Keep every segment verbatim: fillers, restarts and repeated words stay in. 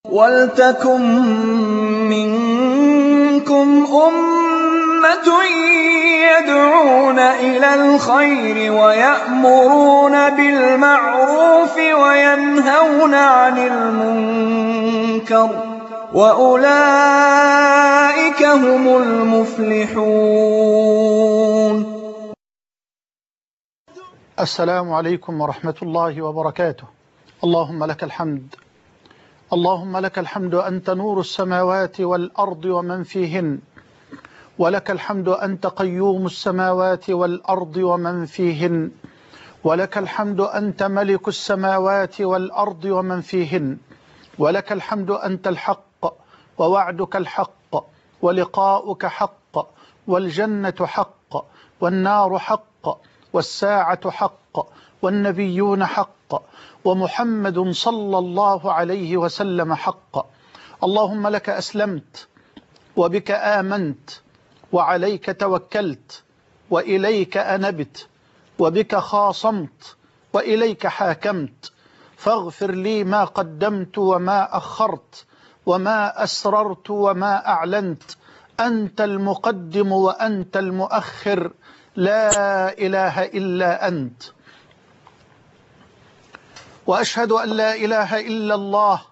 وَلْتَكُن مِّنكُمْ أُمَّةٌ يَدْعُونَ إِلَى الْخَيْرِ وَيَأْمُرُونَ بِالْمَعْرُوفِ وَيَنْهَوْنَ عَنِ الْمُنكَرِ ۚ وَأُولَٰئِكَ هُمُ الْمُفْلِحُونَ. السلام عليكم ورحمة الله وبركاته. اللهم لك الحمد، اللهم لك الحمد أنت نور السماوات والأرض ومن فيهن، ولك الحمد أنت قيوم السماوات والأرض ومن فيهن، ولك الحمد أنت ملك السماوات والأرض ومن فيهن، ولك الحمد أنت الحق ووعدك الحق ولقاؤك حق والجنة حق والنار حق والساعة حق والنبيون حق ومحمد صلى الله عليه وسلم حق. اللهم لك أسلمت وبك آمنت وعليك توكلت وإليك أنبت وبك خاصمت وإليك حاكمت، فاغفر لي ما قدمت وما أخرت وما أسررت وما أعلنت، أنت المقدم وأنت المؤخر، لا إله إلا أنت. وأشهد أن لا إله إلا الله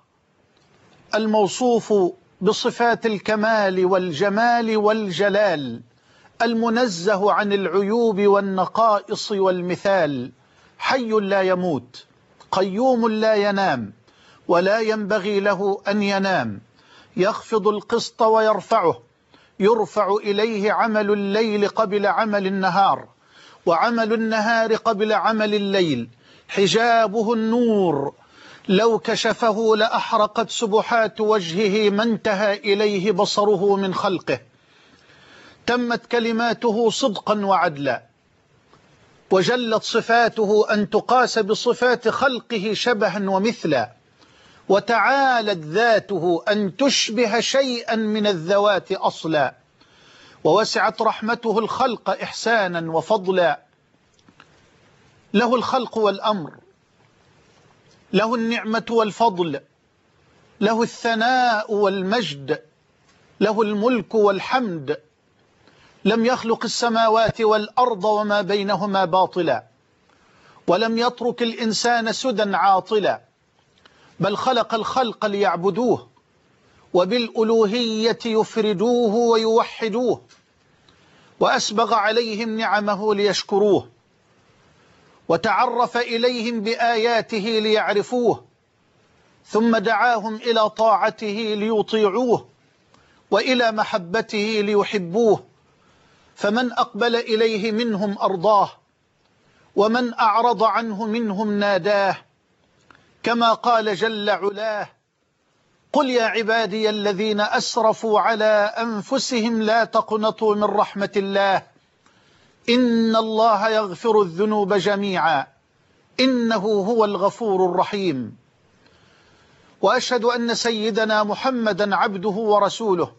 الموصوف بصفات الكمال والجمال والجلال، المنزه عن العيوب والنقائص والمثال، حي لا يموت، قيوم لا ينام ولا ينبغي له أن ينام، يخفض القسط ويرفعه، يرفع إليه عمل الليل قبل عمل النهار، وعمل النهار قبل عمل الليل، حجابه النور، لو كشفه لأحرقت سبحات وجهه ما انتهى إليه بصره من خلقه. تمت كلماته صدقا وعدلا، وجلت صفاته أن تقاس بصفات خلقه شبها ومثلا، وتعالت ذاته أن تشبه شيئا من الذوات أصلا، ووسعت رحمته الخلق إحسانا وفضلا. له الخلق والأمر، له النعمة والفضل، له الثناء والمجد، له الملك والحمد. لم يخلق السماوات والأرض وما بينهما باطلا، ولم يترك الإنسان سدى عاطلا، بل خلق الخلق ليعبدوه وبالألوهية يفردوه ويوحدوه، وأسبغ عليهم نعمه ليشكروه، وتعرف إليهم بآياته ليعرفوه، ثم دعاهم إلى طاعته ليطيعوه وإلى محبته ليحبوه، فمن أقبل إليه منهم أرضاه، ومن أعرض عنه منهم ناداه، كما قال جل علاه: قل يا عبادي الذين أسرفوا على أنفسهم لا تقنطوا من رحمة الله إن الله يغفر الذنوب جميعا إنه هو الغفور الرحيم. وأشهد أن سيدنا محمدا عبده ورسوله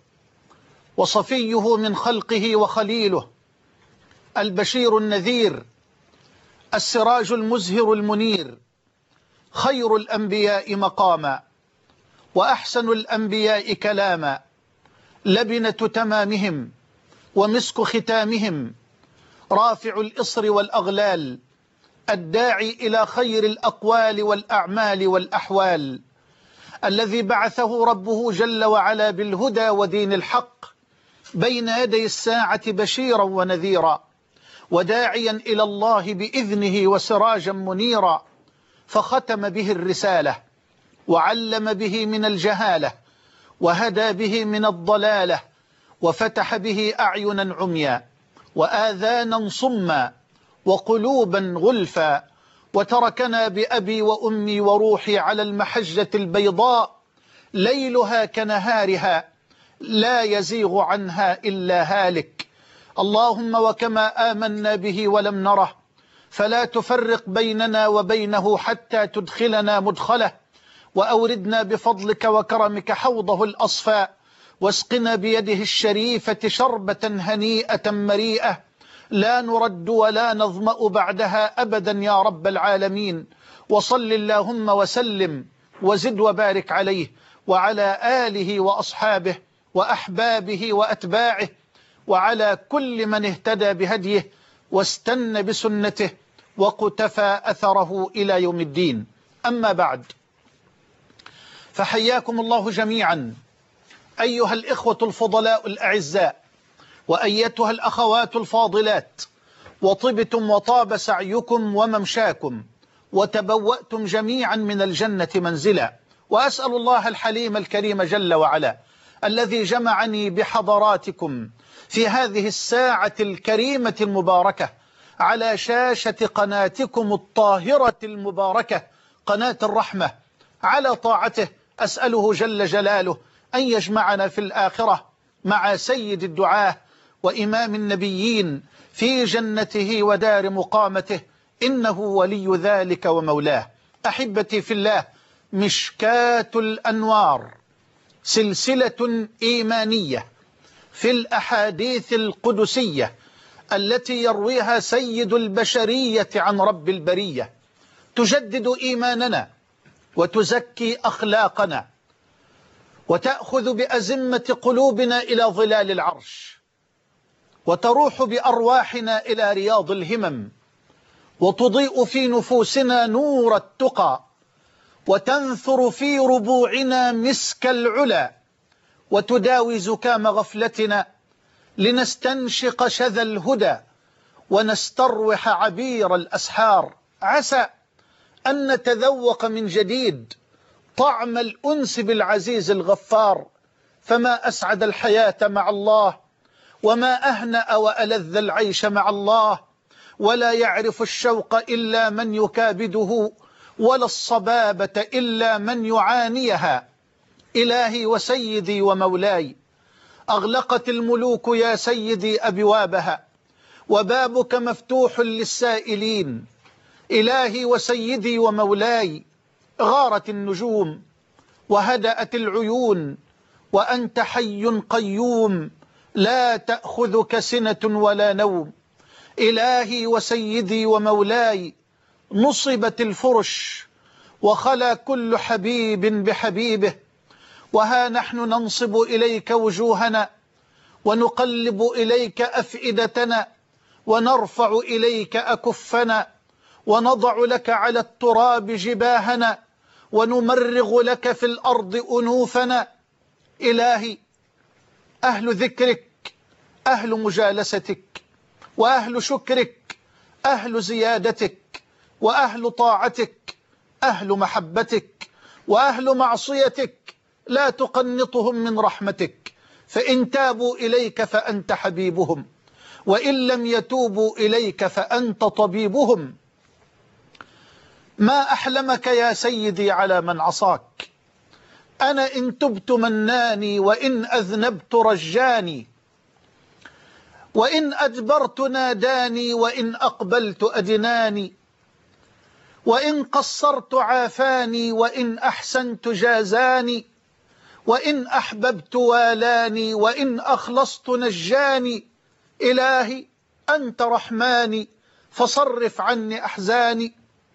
وصفيه من خلقه وخليله، البشير النذير، السراج المزهر المنير، خير الأنبياء مقاما وأحسن الأنبياء كلاما، لبنة تمامهم ومسك ختامهم، رافع الإصر والأغلال، الداعي إلى خير الأقوال والأعمال والأحوال، الذي بعثه ربه جل وعلا بالهدى ودين الحق بين يدي الساعة بشيرا ونذيرا، وداعيا إلى الله بإذنه وسراجا منيرا، فختم به الرسالة، وعلم به من الجهالة، وهدى به من الضلالة، وفتح به أعينا عميا وآذانا صما وقلوبا غلفا، وتركنا بأبي وأمي وروحي على المحجة البيضاء ليلها كنهارها لا يزيغ عنها إلا هالك. اللهم وكما آمنا به ولم نره، فلا تفرق بيننا وبينه حتى تدخلنا مدخله، وأوردنا بفضلك وكرمك حوضه الأصفاء، واسقنا بيده الشريفة شربة هنيئة مريئة لا نرد ولا نظمأ بعدها أبدا يا رب العالمين. وصل اللهم وسلم وزد وبارك عليه وعلى آله وأصحابه وأحبابه وأتباعه وعلى كل من اهتدى بهديه واستنى بسنته وقتفى أثره إلى يوم الدين. أما بعد، فحياكم الله جميعا أيها الإخوة الفضلاء الأعزاء، وأيتها الأخوات الفاضلات، وطبتم وطاب سعيكم وممشاكم، وتبوأتم جميعا من الجنة منزلا. وأسأل الله الحليم الكريم جل وعلا الذي جمعني بحضراتكم في هذه الساعة الكريمة المباركة على شاشة قناتكم الطاهرة المباركة قناة الرحمة على طاعته، أسأله جل جلاله أن يجمعنا في الآخرة مع سيد الدعاة وإمام النبيين في جنته ودار مقامته، إنه ولي ذلك ومولاه. أحبتي في الله، مشكاة الأنوار سلسلة إيمانية في الأحاديث القدسية التي يرويها سيد البشرية عن رب البرية، تجدد إيماننا وتزكي أخلاقنا وتأخذ بأزمة قلوبنا إلى ظلال العرش، وتروح بأرواحنا إلى رياض الهمم، وتضيء في نفوسنا نور التقى، وتنثر في ربوعنا مسك العلا، وتداوي زكام غفلتنا لنستنشق شذا الهدى ونستروح عبير الأسحار. عسى أن نتذوق من جديد طعم الأنس بالعزيز الغفار، فما أسعد الحياة مع الله، وما أهنأ وألذ العيش مع الله، ولا يعرف الشوق إلا من يكابده، ولا الصبابة إلا من يعانيها. إلهي وسيدي ومولاي، أغلقت الملوك يا سيدي أبوابها، وبابك مفتوح للسائلين. إلهي وسيدي ومولاي، غارت النجوم وهدأت العيون، وأنت حي قيوم لا تأخذك سنة ولا نوم. إلهي وسيدي ومولاي، نصبت الفرش وخلا كل حبيب بحبيبه، وها نحن ننصب إليك وجوهنا، ونقلب إليك أفئدتنا، ونرفع إليك أكفنا، ونضع لك على التراب جباهنا، ونمرغ لك في الأرض أنوفنا. إلهي، أهل ذكرك أهل مجالستك، وأهل شكرك أهل زيادتك، وأهل طاعتك أهل محبتك، وأهل معصيتك لا تقنطهم من رحمتك، فإن تابوا إليك فأنت حبيبهم، وإن لم يتوبوا إليك فأنت طبيبهم. ما أحلمك يا سيدي على من عصاك، أنا إن تبت مناني، وإن أذنبت رجاني، وإن أدبرت ناداني، وإن أقبلت أدناني، وإن قصرت عافاني، وإن أحسنت جازاني، وإن أحببت والاني، وإن أخلصت نجاني. إلهي أنت رحماني فصرف عني أحزاني.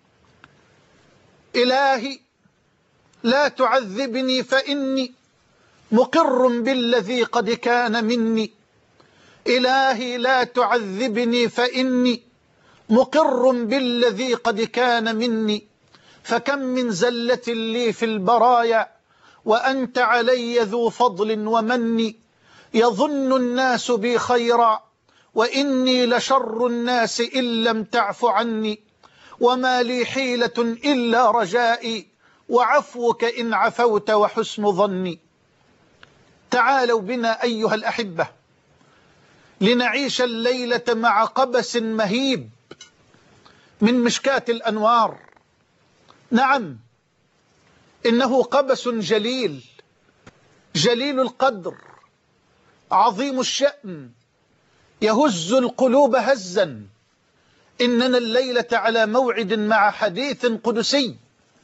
إلهي لا تعذبني فإني مقر بالذي قد كان مني. إلهي لا تعذبني فإني مقر بالذي قد كان مني. فكم من زلة لي في البرايا، وأنت علي ذو فضل ومن. يظن الناس بي خيرا، وإني لشر الناس إن لم تعف عني. وما لي حيلة إلا رجائي، وعفوك إن عفوت وحسن ظني. تعالوا بنا أيها الأحبة لنعيش الليلة مع قبس مهيب من مشكاة الأنوار. نعم، إنه قبس جليل، جليل القدر، عظيم الشأن، يهز القلوب هزا. إننا الليلة على موعد مع حديث قدسي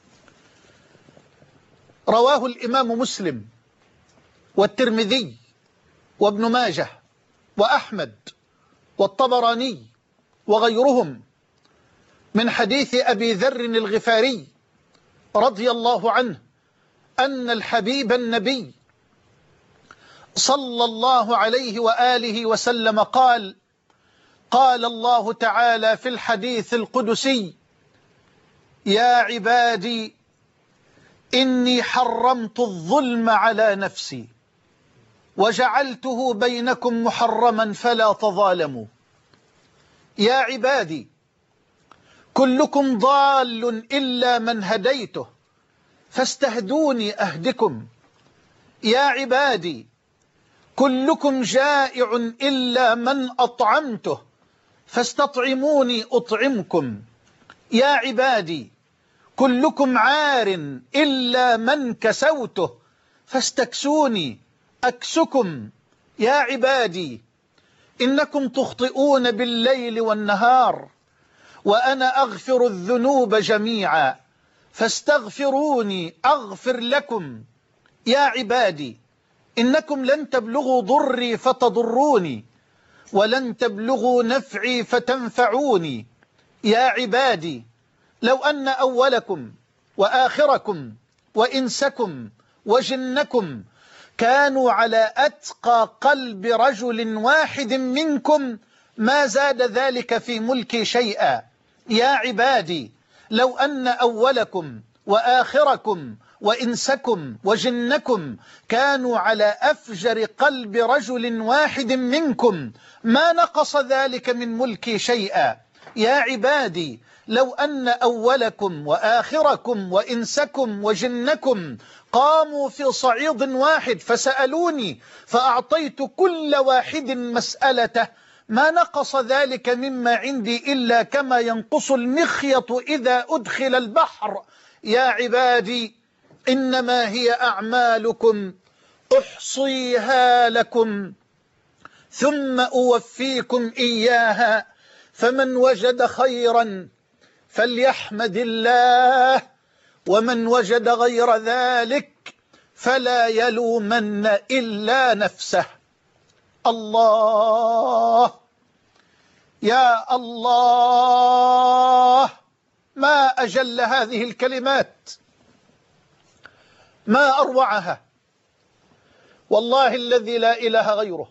رواه الإمام مسلم والترمذي وابن ماجه وأحمد والطبراني وغيرهم من حديث أبي ذر الغفاري رضي الله عنه أن الحبيب النبي صلى الله عليه وآله وسلم قال: قال الله تعالى في الحديث القدسي: يا عبادي إني حرمت الظلم على نفسي وجعلته بينكم محرما فلا تظالموا. يا عبادي كلكم ضال إلا من هديته فاستهدوني أهدكم. يا عبادي كلكم جائع إلا من أطعمته فاستطعموني أطعمكم. يا عبادي كلكم عار إلا من كسوته فاستكسوني أكسكم. يا عبادي إنكم تخطئون بالليل والنهار وأنا أغفر الذنوب جميعا فاستغفروني أغفر لكم. يا عبادي إنكم لن تبلغوا ضري فتضروني ولن تبلغوا نفعي فتنفعوني. يا عبادي لو أن أولكم وآخركم وإنسكم وجنكم كانوا على أتقى قلب رجل واحد منكم ما زاد ذلك في ملكي شيئا. يا عبادي لو أن أولكم وآخركم وإنسكم وجنكم كانوا على أفجر قلب رجل واحد منكم ما نقص ذلك من ملكي شيئا. يا عبادي لو أن أولكم وآخركم وإنسكم وجنكم قاموا في صعيد واحد فسألوني فأعطيت كل واحد مسألته ما نقص ذلك مما عندي إلا كما ينقص المخيط إذا أدخل البحر. يا عبادي إنما هي أعمالكم أحصيها لكم ثم أوفيكم إياها فمن وجد خيرا فليحمد الله ومن وجد غير ذلك فلا يلومن إلا نفسه. الله يا الله، ما أجل هذه الكلمات، ما أروعها. والله الذي لا إله غيره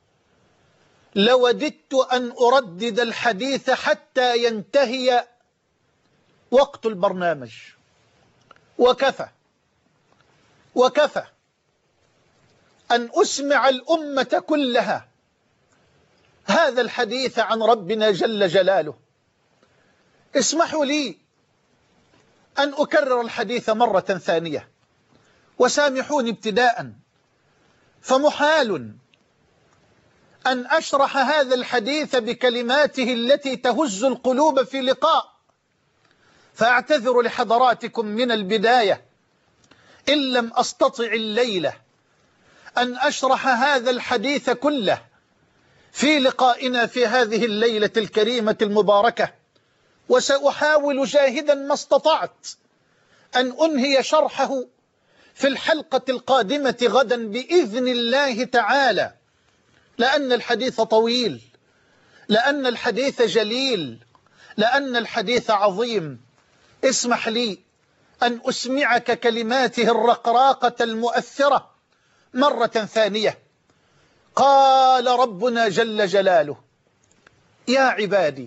لوددت أن أردد الحديث حتى ينتهي وقت البرنامج، وكفى وكفى أن أسمع الأمة كلها هذا الحديث عن ربنا جل جلاله. اسمحوا لي أن أكرر الحديث مرة ثانية، وسامحوني ابتداء، فمحال أن أشرح هذا الحديث بكلماته التي تهز القلوب في لقاء، فأعتذر لحضراتكم من البداية إن لم أستطع الليلة أن أشرح هذا الحديث كله في لقائنا في هذه الليلة الكريمة المباركة، وسأحاول جاهدا ما استطعت أن أنهي شرحه في الحلقة القادمة غدا بإذن الله تعالى، لأن الحديث طويل، لأن الحديث جليل، لأن الحديث عظيم. اسمح لي أن أسمعك كلماته الرقراقة المؤثرة مرة ثانية. قال ربنا جل جلاله: يا عبادي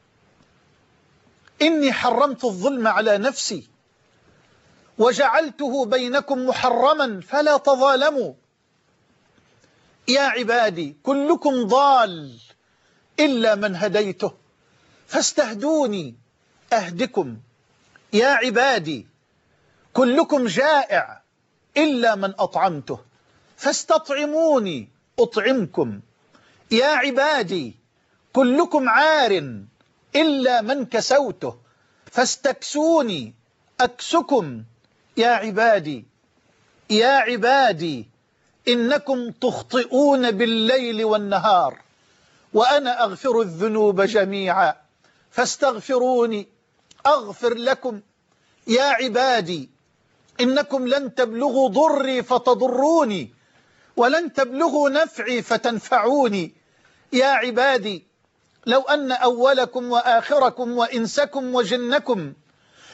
إني حرمت الظلم على نفسي وجعلته بينكم محرما فلا تظالموا. يا عبادي كلكم ضال إلا من هديته فاستهدوني أهدكم. يا عبادي كلكم جائع إلا من أطعمته فاستطعموني أطعمكم. يا عبادي كلكم عار إلا من كسوته فاستكسوني أكسكم. يا عبادي يا عبادي إنكم تخطئون بالليل والنهار وأنا أغفر الذنوب جميعا فاستغفروني أغفر لكم. يا عبادي إنكم لن تبلغوا ضري فتضروني ولن تبلغوا نفعي فتنفعوني. يا عبادي لو أن أولكم وآخركم وإنسكم وجنكم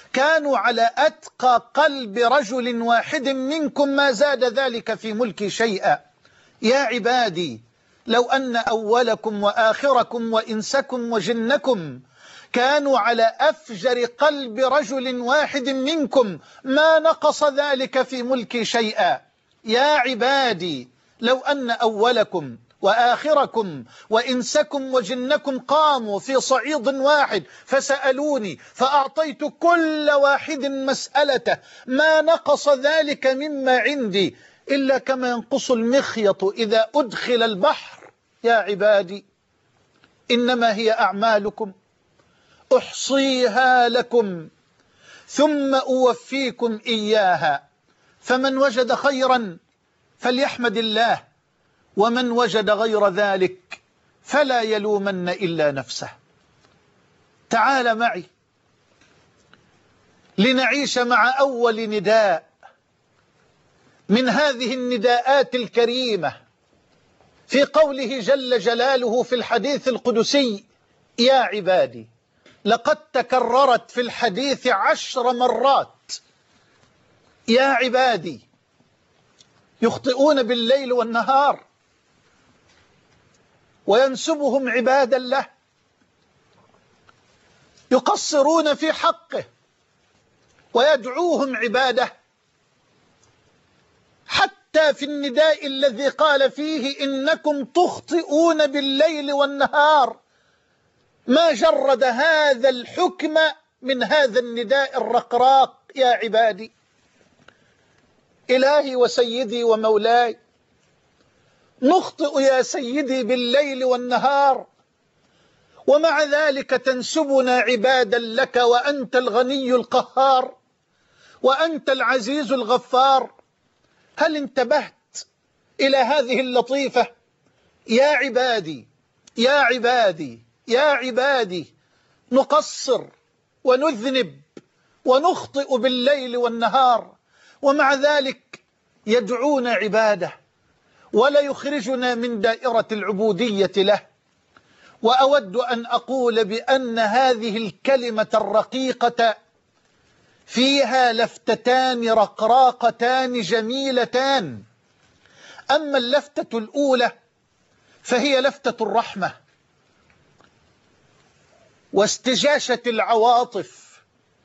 كانوا على أتقى قلب رجل واحد منكم ما زاد ذلك في ملكي شيئا. يا عبادي لو أن أولكم وآخركم وإنسكم وجنكم كانوا على أفجر قلب رجل واحد منكم ما نقص ذلك في ملكي شيئا. يا عبادي لو أن أولكم وآخركم وإنسكم وجنكم قاموا في صعيد واحد فسألوني فأعطيت كل واحد مسألته ما نقص ذلك مما عندي إلا كما ينقص المخيط إذا أدخل البحر. يا عبادي إنما هي أعمالكم أحصيها لكم ثم أوفيكم إياها، فمن وجد خيرا فليحمد الله، ومن وجد غير ذلك فلا يلومن إلا نفسه. تعال معي لنعيش مع أول نداء من هذه النداءات الكريمة في قوله جل جلاله في الحديث القدسي: يا عبادي. لقد تكررت في الحديث عشر مرات. يا عبادي يخطئون بالليل والنهار وينسبهم عبادا له، يقصرون في حقه ويدعوهم عباده، حتى في النداء الذي قال فيه إنكم تخطئون بالليل والنهار ما جرد هذا الحكم من هذا النداء الرقراق: يا عبادي. إلهي وسيدي ومولاي، نخطئ يا سيدي بالليل والنهار، ومع ذلك تنسبنا عبادا لك، وأنت الغني القهار، وأنت العزيز الغفار. هل انتبهت إلى هذه اللطيفة؟ يا عبادي يا عبادي يا عبادي، نقصر ونذنب ونخطئ بالليل والنهار، ومع ذلك يدعون عباده ولا يخرجنا من دائرة العبودية له. وأود أن أقول بأن هذه الكلمة الرقيقة فيها لفتتان رقراقتان جميلتان. أما اللفتة الأولى فهي لفتة الرحمة واستجاشة العواطف.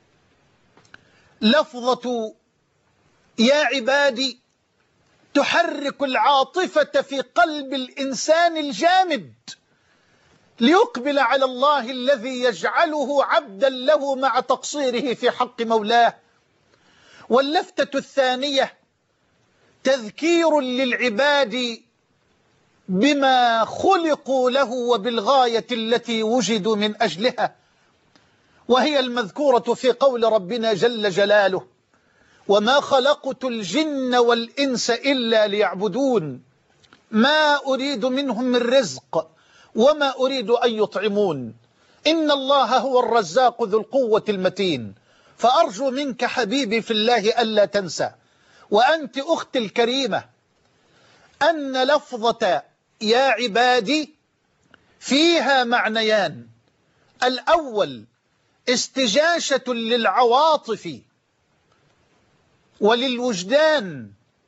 لفظة يا عبادي تحرك العاطفة في قلب الإنسان الجامد ليقبل على الله الذي يجعله عبدا له مع تقصيره في حق مولاه. واللفتة الثانية تذكير للعباد بما خلقوا له وبالغاية التي وجدوا من أجلها، وهي المذكورة في قول ربنا جل جلاله: وما خلقت الجن والإنس إلا ليعبدون ما أريد منهم من رزق وما أريد أن يطعمون إن الله هو الرزاق ذو القوة المتين. فأرجو منك حبيبي في الله ألا تنسى، وأنت أختي الكريمة، أن لفظة يا عبادي فيها معنيان: الأول استجاشة للعواطف وللوجدان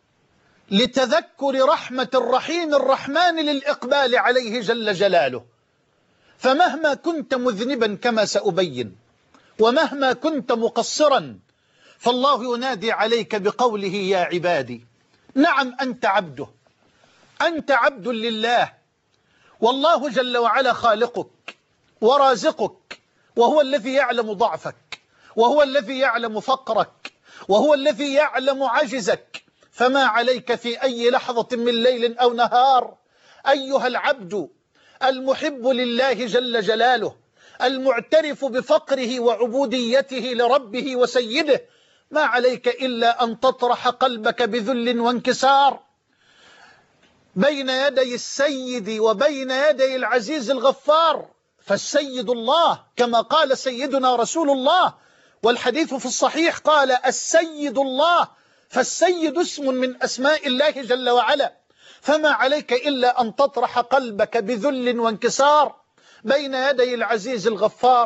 لتذكر رحمة الرحيم الرحمن للإقبال عليه جل جلاله. فمهما كنت مذنبا كما سأبين، ومهما كنت مقصرا، فالله ينادي عليك بقوله يا عبادي. نعم أنت عبده، أنت عبد لله، والله جل وعلا خالقك ورازقك، وهو الذي يعلم ضعفك، وهو الذي يعلم فقرك، وهو الذي يعلم عجزك. فما عليك في أي لحظة من ليل أو نهار أيها العبد المحب لله جل جلاله المعترف بفقره وعبوديته لربه وسيده، ما عليك إلا أن تطرح قلبك بذل وانكسار بين يدي السيد وبين يدي العزيز الغفار. فالسيد الله كما قال سيدنا رسول الله، والحديث في الصحيح قال: السيد الله. فالسيد اسم من أسماء الله جل وعلا. فما عليك إلا أن تطرح قلبك بذل وانكسار بين يدي العزيز الغفار.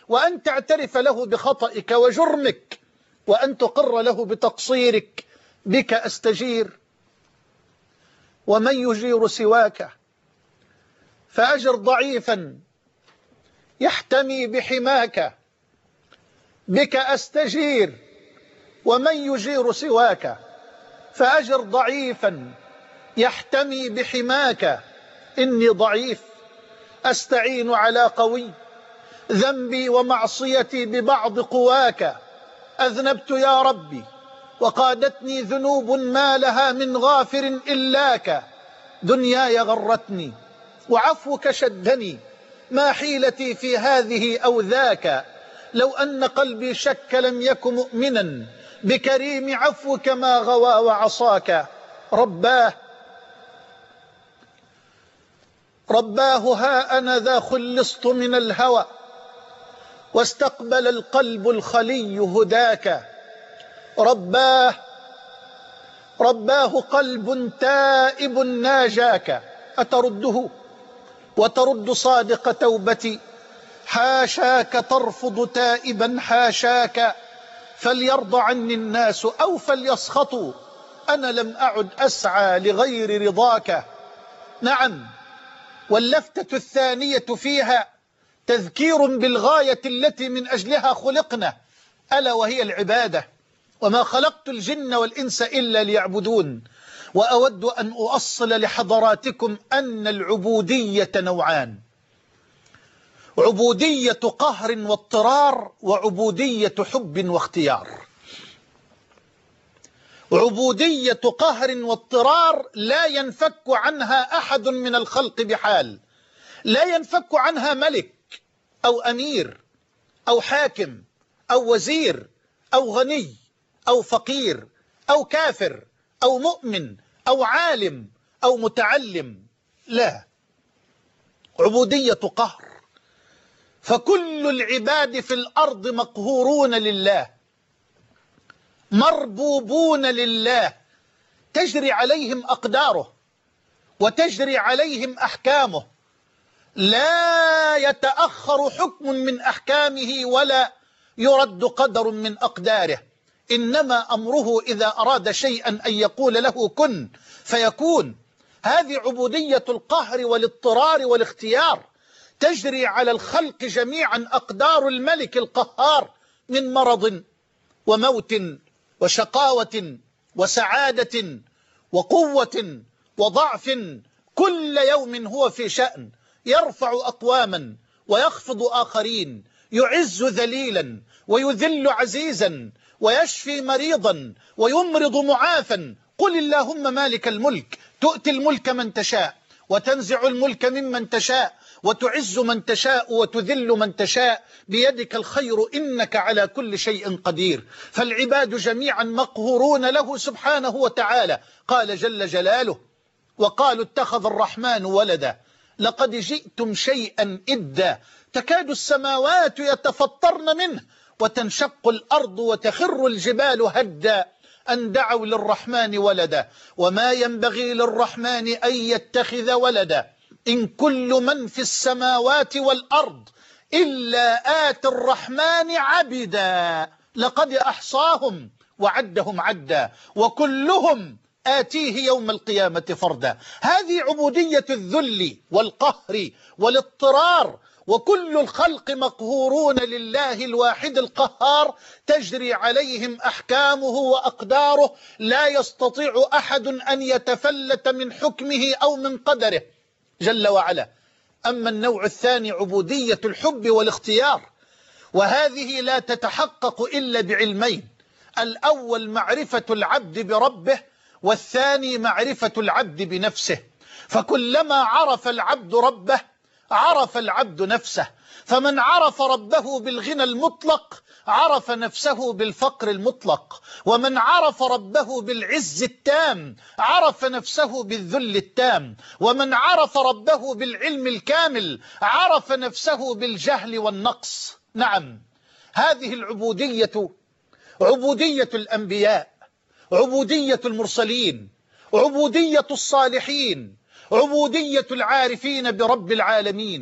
وأن تعترف له بخطئك وجرمك، وأن تقر له بتقصيرك. بك أستجير ومن يجير سواك، فأجر ضعيفا يحتمي بحماك. بك أستجير ومن يجير سواك، فأجر ضعيفا يحتمي بحماك. إني ضعيف أستعين على قوي، ذنبي ومعصيتي ببعض قواك. أذنبت يا ربي وقادتني ذنوب ما لها من غافر إلاك. دنياي غرتني وعفوك شدني، ما حيلتي في هذه أو ذاك. لو أن قلبي شك لم يك مؤمنا، بكريم عفوك ما غوى وعصاك. رباه رباه ها أنا ذا خلصت من الهوى، واستقبل القلب الخلي هداك. رباه رباه قلب تائب ناجاك، أترده وترد صادق توبتي؟ حاشاك ترفض تائبا حاشاك. فليرضى عني الناس أو فليسخطوا، أنا لم أعد أسعى لغير رضاك. نعم، واللفتة الثانية فيها تذكير بالغاية التي من أجلها خلقنا، ألا وهي العبادة. وما خلقت الجن والإنس إلا ليعبدون. وأود أن أؤصل لحضراتكم أن العبودية نوعان: عبودية قهر واضطرار، وعبودية حب واختيار. عبودية قهر واضطرار لا ينفك عنها أحد من الخلق بحال، لا ينفك عنها ملك أو أمير أو حاكم أو وزير أو غني أو فقير أو كافر أو مؤمن أو عالم أو متعلم، لا، عبودية قهر. فكل العباد في الأرض مقهورون لله، مربوبون لله، تجري عليهم أقداره وتجري عليهم أحكامه، لا يتأخر حكم من أحكامه ولا يرد قدر من أقداره. إنما أمره إذا أراد شيئا أن يقول له كن فيكون. هذه عبودية القهر والاضطرار والاختيار، تجري على الخلق جميعا أقدار الملك القهار، من مرض وموت وشقاوة وسعادة وقوة وضعف. كل يوم هو في شأن، يرفع أقواما ويخفض آخرين، يعز ذليلا ويذل عزيزا، ويشفي مريضا ويمرض معافا. قل اللهم مالك الملك تؤتي الملك من تشاء، وتنزع الملك ممن تشاء، وتعز من تشاء وتذل من تشاء، بيدك الخير إنك على كل شيء قدير. فالعباد جميعا مقهورون له سبحانه وتعالى. قال جل جلاله: وقالوا اتخذ الرحمن ولدا لقد جئتم شيئا إدا، تكاد السماوات يتفطرن منه وتنشق الأرض وتخر الجبال هدا، أن دعوا للرحمن ولدا وما ينبغي للرحمن أن يتخذ ولدا. إن كل من في السماوات والأرض إلا آتي الرحمن عبدا، لقد أحصاهم وعدهم عدا، وكلهم آتيه يوم القيامة فردا. هذه عبودية الذل والقهر والاضطرار، وكل الخلق مقهورون لله الواحد القهار، تجري عليهم أحكامه وأقداره، لا يستطيع أحد أن يتفلت من حكمه أو من قدره جل وعلا. أما النوع الثاني عبودية الحب والاختيار، وهذه لا تتحقق إلا بعلمين: الأول معرفة العبد بربه، والثاني معرفة العبد بنفسه. فكلما عرف العبد ربه عرف العبد نفسه، فمن عرف ربه بالغنى المطلق عرف نفسه بالفقر المطلق، ومن عرف ربه بالعز التام عرف نفسه بالذل التام، ومن عرف ربه بالعلم الكامل عرف نفسه بالجهل والنقص. نعم، هذه العبودية عبودية الأنبياء، عبودية المرسلين، عبودية الصالحين، عبودية العارفين برب العالمين.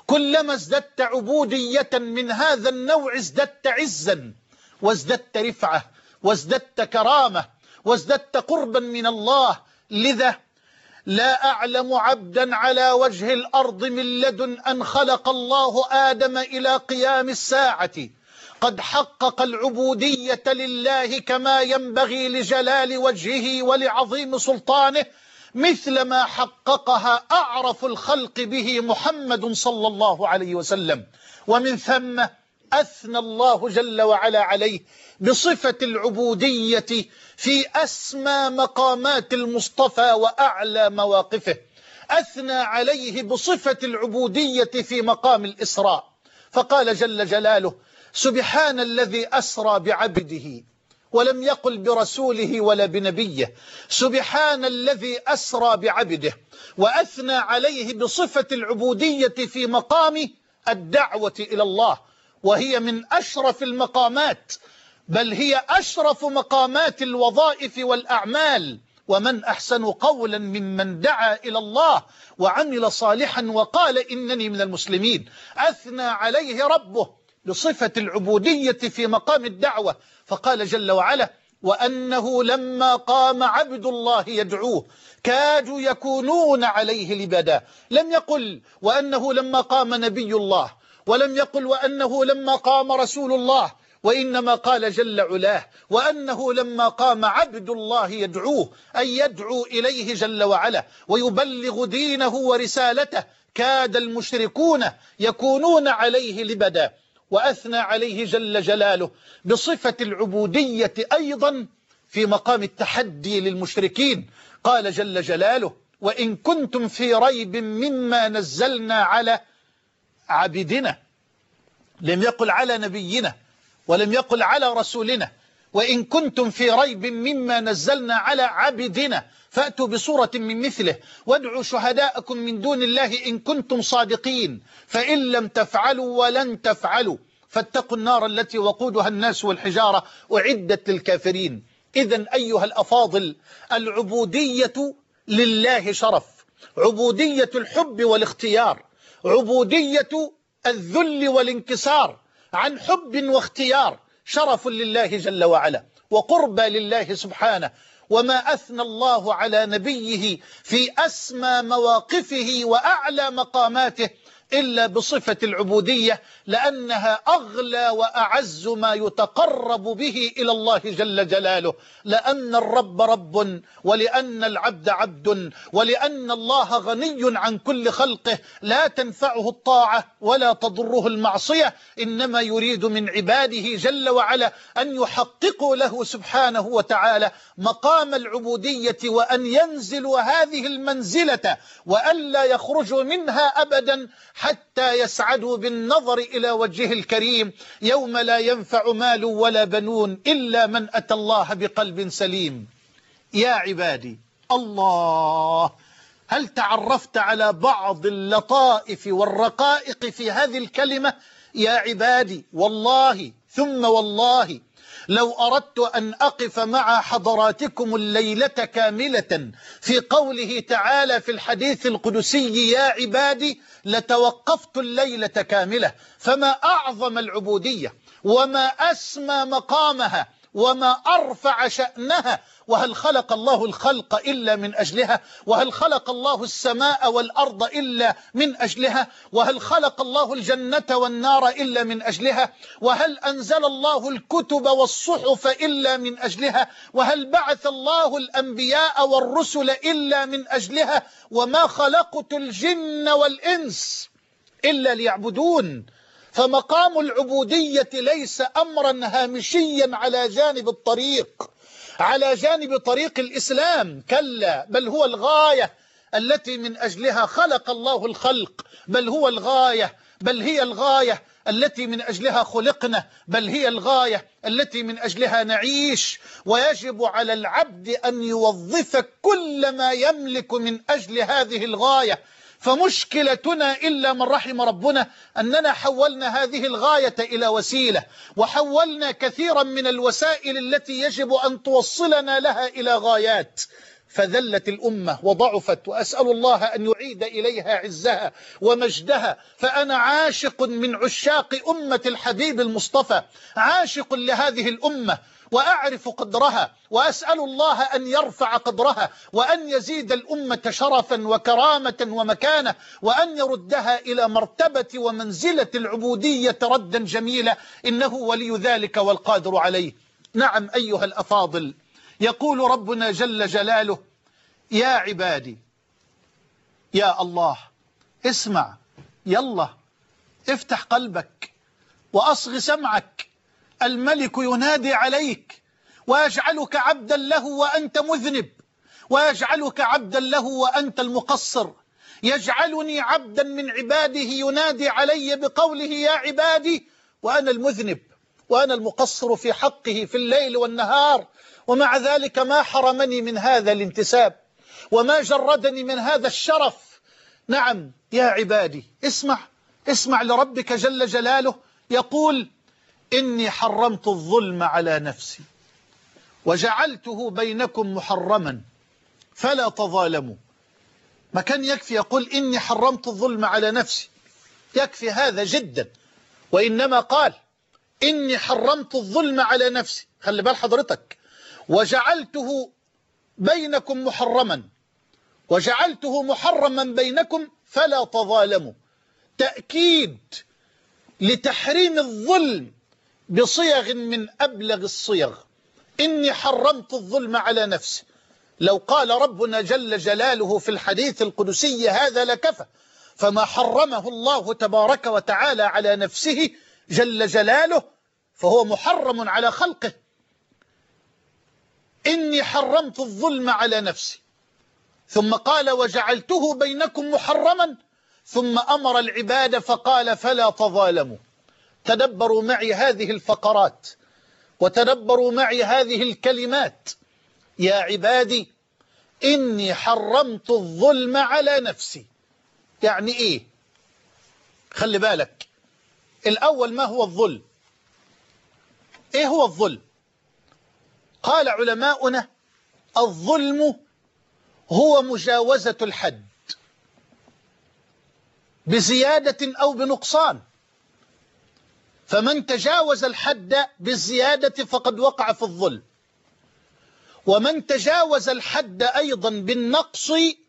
كلما ازددت عبودية من هذا النوع ازددت عزا وازددت رفعة وازددت كرامة وازددت قربا من الله. لذا لا أعلم عبدا على وجه الأرض من لدن أن خلق الله آدم إلى قيام الساعة قد حقق العبودية لله كما ينبغي لجلال وجهه ولعظيم سلطانه مثل ما حققها أعرف الخلق به محمد صلى الله عليه وسلم. ومن ثم أثنى الله جل وعلا عليه بصفة العبودية في أسمى مقامات المصطفى وأعلى مواقفه. أثنى عليه بصفة العبودية في مقام الإسراء فقال جل جلاله: سبحان الذي أسرى بعبده، ولم يقل برسوله ولا بنبيه، سبحان الذي أسرى بعبده. وأثنى عليه بصفة العبودية في مقام الدعوة إلى الله، وهي من أشرف المقامات، بل هي أشرف مقامات الوظائف والأعمال. ومن أحسن قولا ممن دعا إلى الله وعمل صالحا وقال إنني من المسلمين. أثنى عليه ربه بصفة العبودية في مقام الدعوة فقال جل وعلا: وأنه لما قام عبد الله يدعوه كادوا يكونون عليه لبدا. لم يقل وأنه لما قام نبي الله، ولم يقل وأنه لما قام رسول الله، وإنما قال جل علاه: وأنه لما قام عبد الله يدعوه، أي يدعو إليه جل وعلا ويبلغ دينه ورسالته، كاد المشركون يكونون عليه لبدا. وأثنى عليه جل جلاله بصفة العبودية أيضا في مقام التحدي للمشركين. قال جل جلاله: وإن كنتم في ريب مما نزلنا على عبدنا. لم يقل على نبينا ولم يقل على رسولنا. وإن كنتم في ريب مما نزلنا على عبدنا فأتوا بصورة من مثله وادعوا شهداءكم من دون الله إن كنتم صادقين فإن لم تفعلوا ولن تفعلوا فاتقوا النار التي وقودها الناس والحجارة أعدت للكافرين. إذن أيها الأفاضل، العبودية لله شرف، عبودية الحب والاختيار، عبودية الذل والانكسار عن حب واختيار، شرف لله جل وعلا وقربى لله سبحانه. وما أثنى الله على نبيه في أسمى مواقفه وأعلى مقاماته إلا بصفة العبودية، لأنها أغلى وأعز ما يتقرب به إلى الله جل جلاله، لأن الرب رب، ولأن العبد عبد، ولأن الله غني عن كل خلقه لا تنفعه الطاعة ولا تضره المعصية، إنما يريد من عباده جل وعلا أن يحققوا له سبحانه وتعالى مقام العبودية وأن ينزلوا هذه المنزلة وألا يخرجوا منها أبدا حتى يسعدوا بالنظر إلى وجهه الكريم يوم لا ينفع مال ولا بنون إلا من أتى الله بقلب سليم. يا عبادي، الله، هل تعرفت على بعض اللطائف والرقائق في هذه الكلمة؟ يا عبادي، والله ثم والله لو أردت أن أقف مع حضراتكم الليلة كاملة في قوله تعالى في الحديث القدسي: يا عبادي، لتوقفت الليلة كاملة. فما أعظم العبودية وما أسمى مقامها وما أرفع شأنها. وهل خلق الله الخلق إلا من أجلها؟ وهل خلق الله السماء والأرض إلا من أجلها؟ وهل خلق الله الجنة والنار إلا من أجلها؟ وهل أنزل الله الكتب والصحف إلا من أجلها؟ وهل بعث الله الأنبياء والرسل إلا من أجلها؟ وما خلقت الجن والإنس إلا ليعبدون. فمقام العبودية ليس أمرا هامشيا على جانب الطريق، على جانب طريق الإسلام، كلا، بل هو الغاية التي من أجلها خلق الله الخلق، بل هو الغاية، بل هي الغاية التي من أجلها خلقنا، بل هي الغاية التي من أجلها نعيش. ويجب على العبد أن يوظف كل ما يملك من أجل هذه الغاية. فمشكلتنا إلا من رحم ربنا أننا حولنا هذه الغاية إلى وسيلة، وحولنا كثيرا من الوسائل التي يجب أن توصلنا لها إلى غايات. فذلت الأمة وضعفت، وأسأل الله أن يعيد إليها عزها ومجدها. فأنا عاشق من عشاق أمة الحبيب المصطفى، عاشق لهذه الأمة وأعرف قدرها، وأسأل الله أن يرفع قدرها وأن يزيد الأمة شرفا وكرامة ومكانة، وأن يردها إلى مرتبة ومنزلة العبودية ردا جميلا، إنه ولي ذلك والقادر عليه. نعم أيها الأفاضل، يقول ربنا جل جلاله: يا عبادي. يا الله، اسمع، يلا افتح قلبك وأصغ سمعك، الملك ينادي عليك ويجعلك عبدا له وأنت مذنب، ويجعلك عبدا له وأنت المقصر. يجعلني عبدا من عباده ينادي علي بقوله يا عبادي، وأنا المذنب وأنا المقصر في حقه في الليل والنهار، ومع ذلك ما حرمني من هذا الانتساب وما جردني من هذا الشرف. نعم يا عبادي، اسمع اسمع لربك جل جلاله يقول: إني حرمت الظلم على نفسي وجعلته بينكم محرما فلا تظالموا. ما كان يكفي يقول إني حرمت الظلم على نفسي، يكفي هذا جدا، وإنما قال إني حرمت الظلم على نفسي. خلي بال حضرتك، وجعلته بينكم محرما، وجعلته محرما بينكم فلا تظالموا، تأكيد لتحريم الظلم بصيغ من أبلغ الصيغ. إني حرمت الظلم على نفسي، لو قال ربنا جل جلاله في الحديث القدسي هذا لكفى، فما حرمه الله تبارك وتعالى على نفسه جل جلاله فهو محرم على خلقه. إني حرمت الظلم على نفسي، ثم قال وجعلته بينكم محرما، ثم أمر العباد فقال فلا تظالموا. تدبروا معي هذه الفقرات وتدبروا معي هذه الكلمات: يا عبادي إني حرمت الظلم على نفسي. يعني إيه؟ خلي بالك، الأول ما هو الظلم؟ إيه هو الظلم؟ قال علماؤنا: الظلم هو مجاوزة الحد بزيادة أو بنقصان، فمن تجاوز الحد بالزيادة فقد وقع في الظلم، ومن تجاوز الحد أيضا بالنقص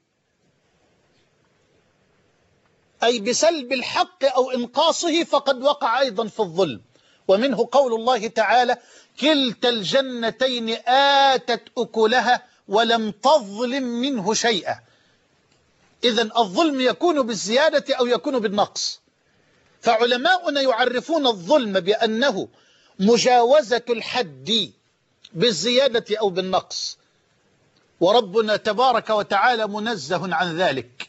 أي بسلب الحق أو إنقاصه فقد وقع أيضا في الظلم. ومنه قول الله تعالى: كلتا الجنتين آتت أكلها ولم تظلم منه شيئا. إذن الظلم يكون بالزيادة أو يكون بالنقص. فعلماؤنا يعرفون الظلم بأنه مجاوزة الحد بالزيادة أو بالنقص، وربنا تبارك وتعالى منزه عن ذلك.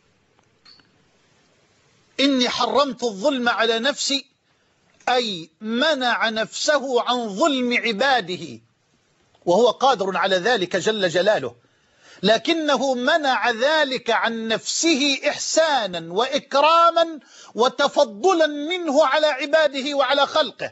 إني حرمت الظلم على نفسي أي منع نفسه عن ظلم عباده، وهو قادر على ذلك جل جلاله، لكنه منع ذلك عن نفسه إحسانا وإكراما وتفضلا منه على عباده وعلى خلقه.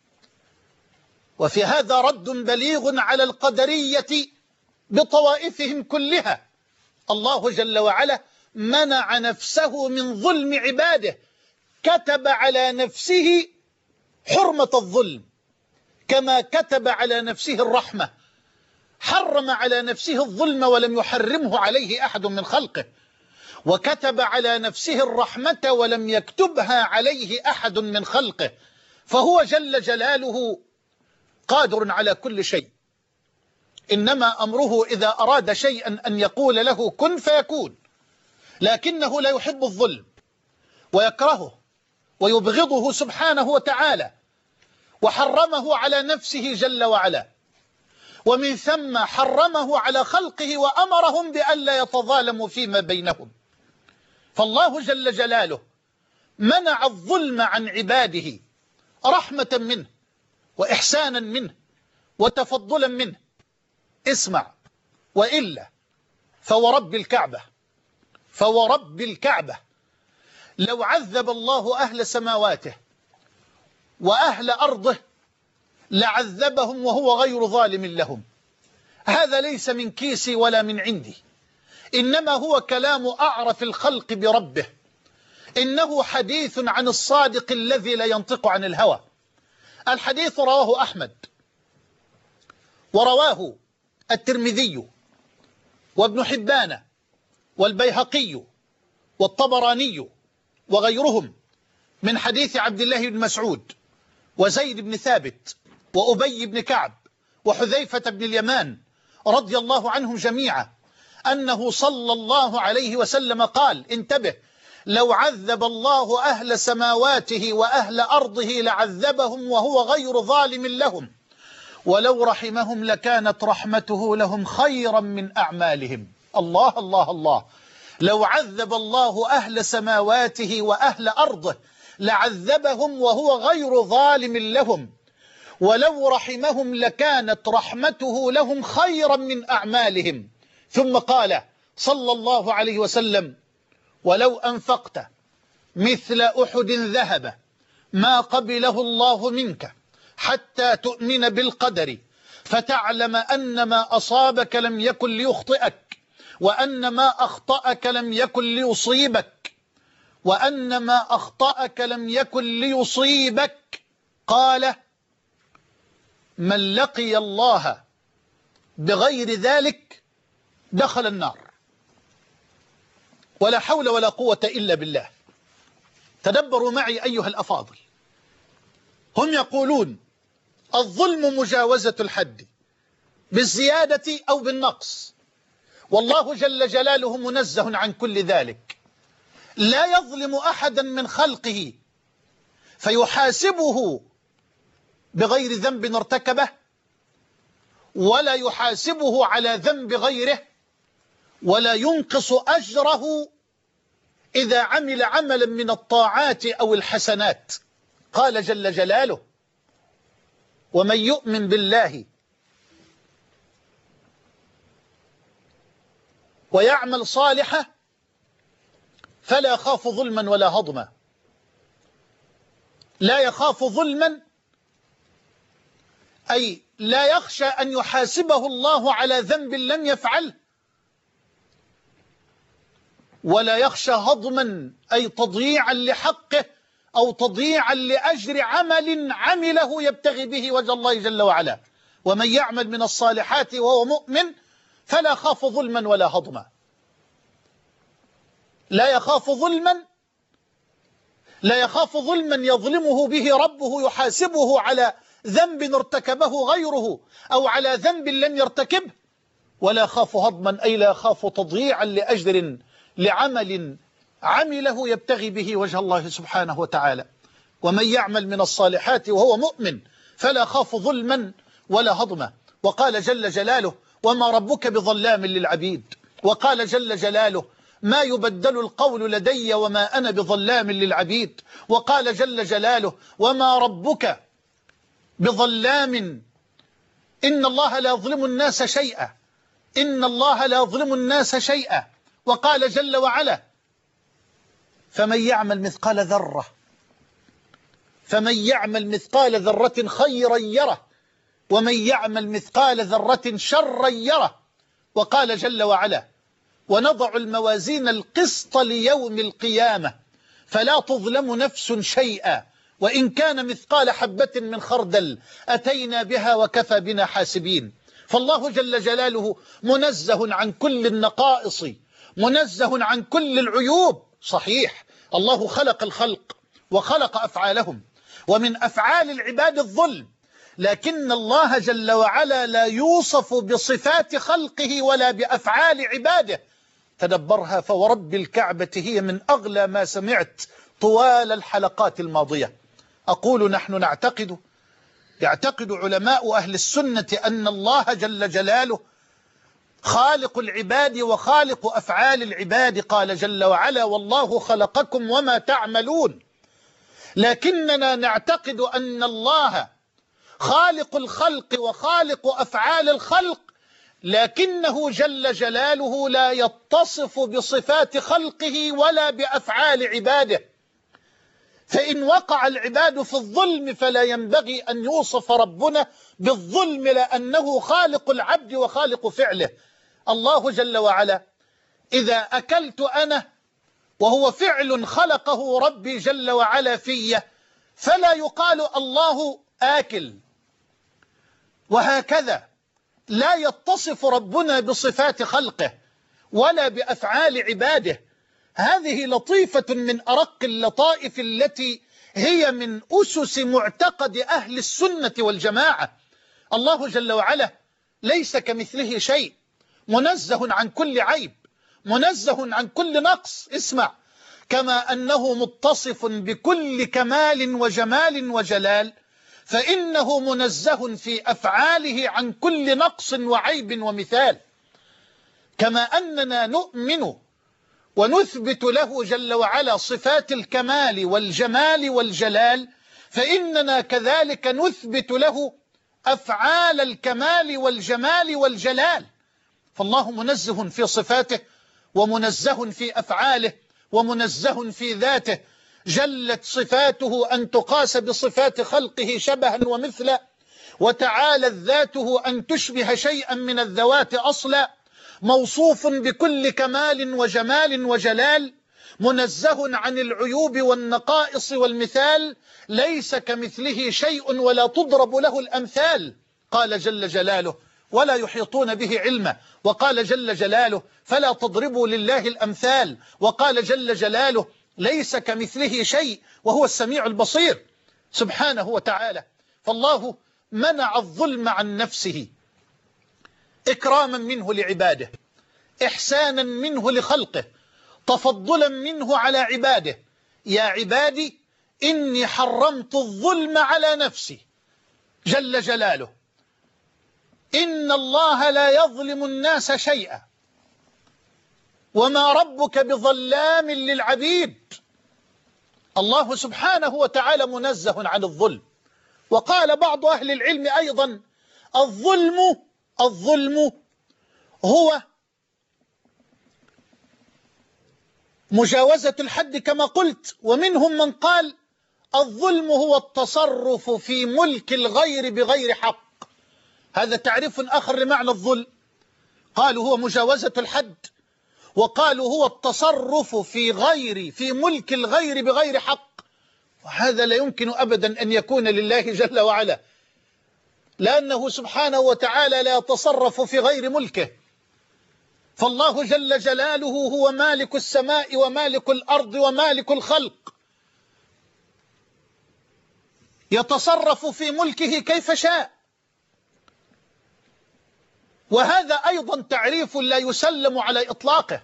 وفي هذا رد بليغ على القدرية بطوائفهم كلها. الله جل وعلا منع نفسه من ظلم عباده، كتب على نفسه حرمة الظلم كما كتب على نفسه الرحمة، حرم على نفسه الظلم ولم يحرمه عليه أحد من خلقه، وكتب على نفسه الرحمة ولم يكتبها عليه أحد من خلقه، فهو جل جلاله قادر على كل شيء. إنما أمره إذا أراد شيئا أن يقول له كن فيكون، لكنه لا يحب الظلم ويكرهه ويبغضه سبحانه وتعالى، وحرمه على نفسه جل وعلا، ومن ثم حرمه على خلقه وأمرهم بألا يتظالموا فيما بينهم. فالله جل جلاله منع الظلم عن عباده رحمة منه وإحسانا منه وتفضلا منه. اسمع، وإلا فورب الكعبة فورب الكعبة لو عذب الله أهل سماواته وأهل أرضه لعذبهم وهو غير ظالم لهم. هذا ليس من كيسي ولا من عندي، إنما هو كلام أعرف الخلق بربه، إنه حديث عن الصادق الذي لا ينطق عن الهوى. الحديث رواه أحمد، ورواه الترمذي وابن حبان والبيهقي والطبراني وغيرهم من حديث عبد الله بن مسعود وزيد بن ثابت وأبي بن كعب وحذيفة بن اليمان رضي الله عنهم جميعا أنه صلى الله عليه وسلم قال: انتبه، لو عذب الله أهل سماواته وأهل أرضه لعذبهم وهو غير ظالم لهم، ولو رحمهم لكانت رحمته لهم خيرا من أعمالهم. الله الله الله. لو عذب الله أهل سماواته وأهل أرضه لعذبهم وهو غير ظالم لهم، ولو رحمهم لكانت رحمته لهم خيرا من أعمالهم. ثم قال صلى الله عليه وسلم: ولو أنفقت مثل أحد ذهب ما قبله الله منك حتى تؤمن بالقدر فتعلم أن ما أصابك لم يكن ليخطئك، وأن ما أخطأك لم يكن ليصيبك، وأن ما أخطأك لم يكن ليصيبك. قال: من لقي الله بغير ذلك دخل النار. ولا حول ولا قوة إلا بالله. تدبروا معي أيها الأفاضل. هم يقولون الظلم مجاوزة الحد بالزيادة أو بالنقص، والله جل جلاله منزه عن كل ذلك، لا يظلم أحدا من خلقه فيحاسبه بغير ذنب ارتكبه، ولا يحاسبه على ذنب غيره، ولا ينقص أجره إذا عمل عملا من الطاعات أو الحسنات. قال جل جلاله: ومن يؤمن بالله ويعمل صالحا فلا يخاف ظلما ولا هضما. لا يخاف ظلما أي لا يخشى أن يحاسبه الله على ذنب لم يفعله، ولا يخشى هضما أي تضييعا لحقه أو تضييعا لأجر عمل عمله يبتغي به وجه الله جل وعلا. ومن يعمل من الصالحات وهو مؤمن فلا خاف ظلما ولا هضما. لا يخاف ظلما لا يخاف ظلما يظلمه به ربه يحاسبه على ذنب ارتكبه غيره أو على ذنب لم يرتكبه، ولا يخاف هضما أي لا يخاف تضييعا لأجر لعمل عمله يبتغي به وجه الله سبحانه وتعالى. ومن يعمل من الصالحات وهو مؤمن فلا خاف ظلما ولا هضما. وقال جل جلاله: وما ربك بظلام للعبيد. وقال جل جلاله: ما يبدل القول لدي وما أنا بظلام للعبيد. وقال جل جلاله: وما ربك بظلام إن الله لا يظلم الناس شيئا إن الله لا يظلم الناس شيئا. وقال جل وعلا: فمن يعمل مثقال ذرة فمن يعمل مثقال ذرة خيرا يره ومن يعمل مثقال ذرة شرا يره. وقال جل وعلا: ونضع الموازين القسط ليوم القيامة فلا تظلم نفس شيئا وإن كان مثقال حبة من خردل أتينا بها وكفى بنا حاسبين. فالله جل جلاله منزه عن كل النقائص، منزه عن كل العيوب. صحيح الله خلق الخلق وخلق أفعالهم، ومن أفعال العباد الظلم، لكن الله جل وعلا لا يوصف بصفات خلقه ولا بأفعال عباده. تدبرها فورب الكعبة هي من أغلى ما سمعت طوال الحلقات الماضية. أقول نحن نعتقد يعتقد علماء أهل السنة أن الله جل جلاله خالق العباد وخالق أفعال العباد. قال جل وعلا: والله خلقكم وما تعملون. لكننا نعتقد أن الله خالق الخلق وخالق أفعال الخلق، لكنه جل جلاله لا يتصف بصفات خلقه ولا بأفعال عباده. فإن وقع العباد في الظلم فلا ينبغي أن يوصف ربنا بالظلم، لأنه خالق العبد وخالق فعله. الله جل وعلا إذا أكلت أنا وهو فعل خلقه ربي جل وعلا في، فلا يقال الله آكل. وهكذا لا يتصف ربنا بصفات خلقه ولا بأفعال عباده. هذه لطيفة من أرق اللطائف التي هي من أسس معتقد أهل السنة والجماعة. الله جل وعلا ليس كمثله شيء، منزه عن كل عيب، منزه عن كل نقص. اسمع، كما أنه متصف بكل كمال وجمال وجلال، فإنه منزه في أفعاله عن كل نقص وعيب ومثال. كما أننا نؤمن ونثبت له جل وعلا صفات الكمال والجمال والجلال، فإننا كذلك نثبت له أفعال الكمال والجمال والجلال. فالله منزه في صفاته ومنزه في أفعاله ومنزه في ذاته. جلت صفاته أن تقاس بصفات خلقه شبها ومثلا، وتعالت ذاته أن تشبه شيئا من الذوات أصلا. موصوف بكل كمال وجمال وجلال، منزه عن العيوب والنقائص والمثال، ليس كمثله شيء ولا تضرب له الأمثال. قال جل جلاله: ولا يحيطون به علما. وقال جل جلاله: فلا تضربوا لله الأمثال. وقال جل جلاله: ليس كمثله شيء وهو السميع البصير سبحانه وتعالى. فالله منع الظلم عن نفسه إكراما منه لعباده، إحسانا منه لخلقه، تفضلا منه على عباده. يا عبادي إني حرمت الظلم على نفسي جل جلاله. إن الله لا يظلم الناس شيئا وما ربك بظلام للعبيد. الله سبحانه وتعالى منزه عن الظلم. وقال بعض أهل العلم أيضا: الظلم الظلم هو مجاوزة الحد كما قلت. ومنهم من قال: الظلم هو التصرف في ملك الغير بغير حق. هذا تعريف آخر لمعنى الظلم. قالوا هو مجاوزة الحد، وقالوا هو التصرف في غير في ملك الغير بغير حق. وهذا لا يمكن أبدا أن يكون لله جل وعلا، لأنه سبحانه وتعالى لا يتصرف في غير ملكه. فالله جل جلاله هو مالك السماء ومالك الأرض ومالك الخلق، يتصرف في ملكه كيف شاء. وهذا أيضا تعريف لا يسلم على إطلاقه.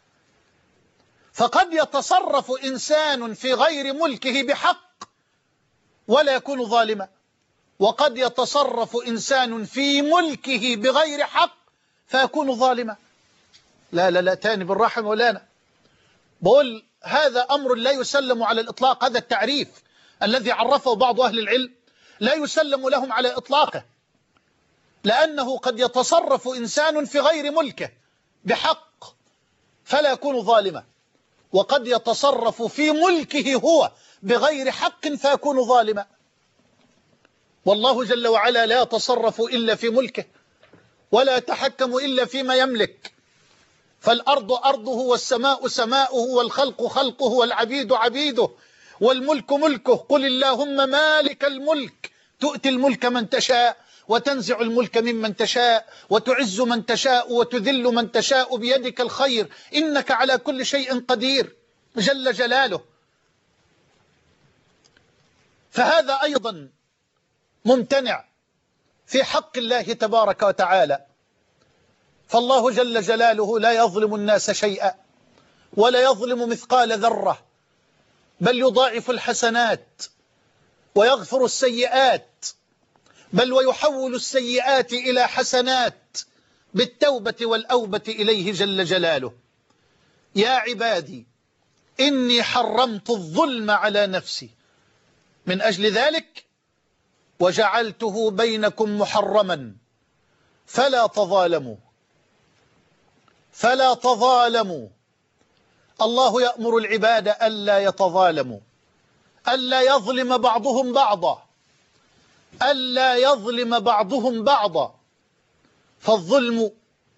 فقد يتصرف إنسان في غير ملكه بحق ولا يكون ظالما، وقد يتصرف إنسان في ملكه بغير حق فيكون ظالما. لا لا لا تاني بالراحة مولانا، بقول هذا أمر لا يسلم على الإطلاق. هذا التعريف الذي عرفه بعض أهل العلم لا يسلم لهم على إطلاقه، لأنه قد يتصرف إنسان في غير ملكه بحق فلا يكون ظالما، وقد يتصرف في ملكه هو بغير حق فيكون ظالما. والله جل وعلا لا يتصرف إلا في ملكه، ولا يتحكم إلا فيما يملك. فالأرض أرضه، والسماء سماؤه، والخلق خلقه، والعبيد عبيده، والملك ملكه. قل اللهم مالك الملك تؤتي الملك من تشاء وتنزع الملك ممن تشاء وتعز من تشاء وتذل من تشاء بيدك الخير إنك على كل شيء قدير جل جلاله. فهذا أيضا ممتنع في حق الله تبارك وتعالى. فالله جل جلاله لا يظلم الناس شيئا ولا يظلم مثقال ذرة، بل يضاعف الحسنات ويغفر السيئات، بل ويحول السيئات إلى حسنات بالتوبة والأوبة إليه جل جلاله. يا عبادي إني حرمت الظلم على نفسي، من أجل ذلك وجعلته بينكم محرما فلا تظالموا فلا تظالموا. الله يأمر العباد ألا يتظالموا، ألا يظلم بعضهم بعضا، ألا يظلم بعضهم بعضا، فالظلم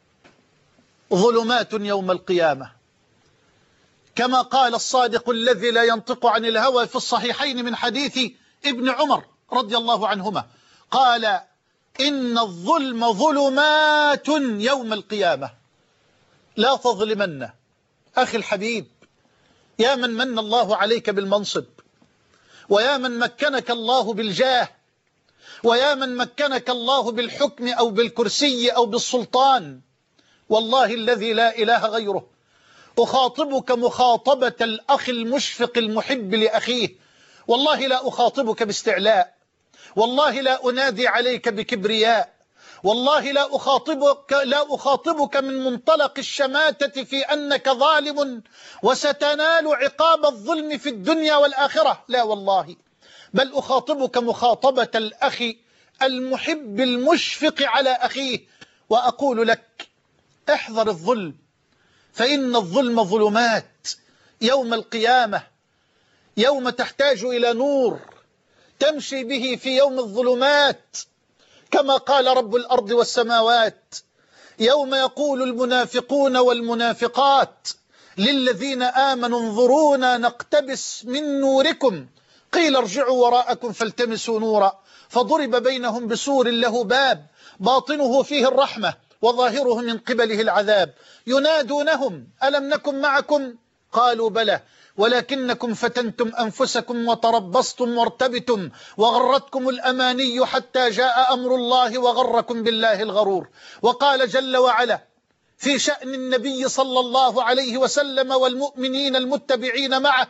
ظلمات يوم القيامة، كما قال الصادق الذي لا ينطق عن الهوى في الصحيحين من حديث ابن عمر رضي الله عنهما، قال: إن الظلم ظلمات يوم القيامة لا تظلمن. أخي الحبيب، يا من من الله عليك بالمنصب، ويا من مكنك الله بالجاه، ويا من مكنك الله بالحكم أو بالكرسي أو بالسلطان، والله الذي لا إله غيره أخاطبك مخاطبة الأخ المشفق المحب لأخيه، والله لا أخاطبك باستعلاء، والله لا أنادي عليك بكبرياء، والله لا أخاطبك, لا أخاطبك من منطلق الشماتة في أنك ظالم وستنال عقاب الظلم في الدنيا والآخرة، لا والله، بل أخاطبك مخاطبة الأخ المحب المشفق على أخيه، وأقول لك: احذر الظلم، فإن الظلم ظلمات يوم القيامة، يوم تحتاج إلى نور تمشي به في يوم الظلمات، كما قال رب الأرض والسماوات: يوم يقول المنافقون والمنافقات للذين آمنوا انظرونا نقتبس من نوركم قيل ارجعوا وراءكم فالتمسوا نورا فضرب بينهم بسور له باب باطنه فيه الرحمة وظاهره من قبله العذاب ينادونهم ألم نكن معكم قالوا بلى ولكنكم فتنتم أنفسكم وتربصتم وارتبتم وغرتكم الأماني حتى جاء أمر الله وغركم بالله الغرور. وقال جل وعلا في شأن النبي صلى الله عليه وسلم والمؤمنين المتبعين معه: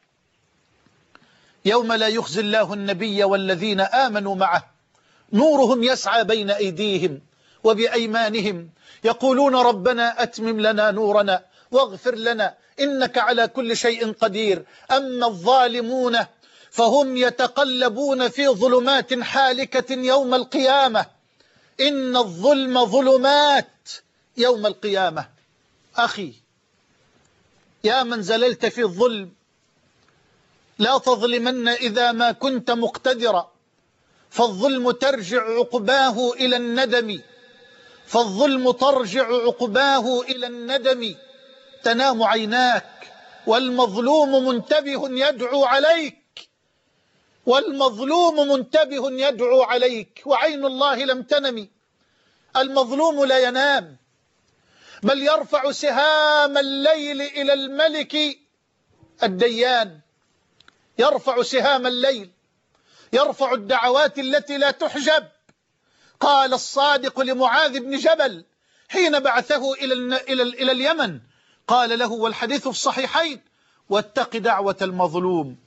يوم لا يخزي الله النبي والذين آمنوا معه نورهم يسعى بين أيديهم وبأيمانهم يقولون ربنا أتمم لنا نورنا واغفر لنا إنك على كل شيء قدير. أما الظالمون فهم يتقلبون في ظلمات حالكة يوم القيامة. إن الظلم ظلمات يوم القيامة. أخي يا من زللت في الظلم، لا تظلمن إذا ما كنت مقتدرا، فالظلم ترجع عقباه إلى الندم، فالظلم ترجع عقباه إلى الندم. تنام عيناك والمظلوم منتبه يدعو عليك، والمظلوم منتبه يدعو عليك، وعين الله لم تنم. المظلوم لا ينام، بل يرفع سهام الليل إلى الملك الديان، يرفع سهام الليل، يرفع الدعوات التي لا تحجب. قال الصادق لمعاذ بن جبل حين بعثه إلى إلى إلى اليمن، قال له والحديث في الصحيحين: واتق دعوة المظلوم،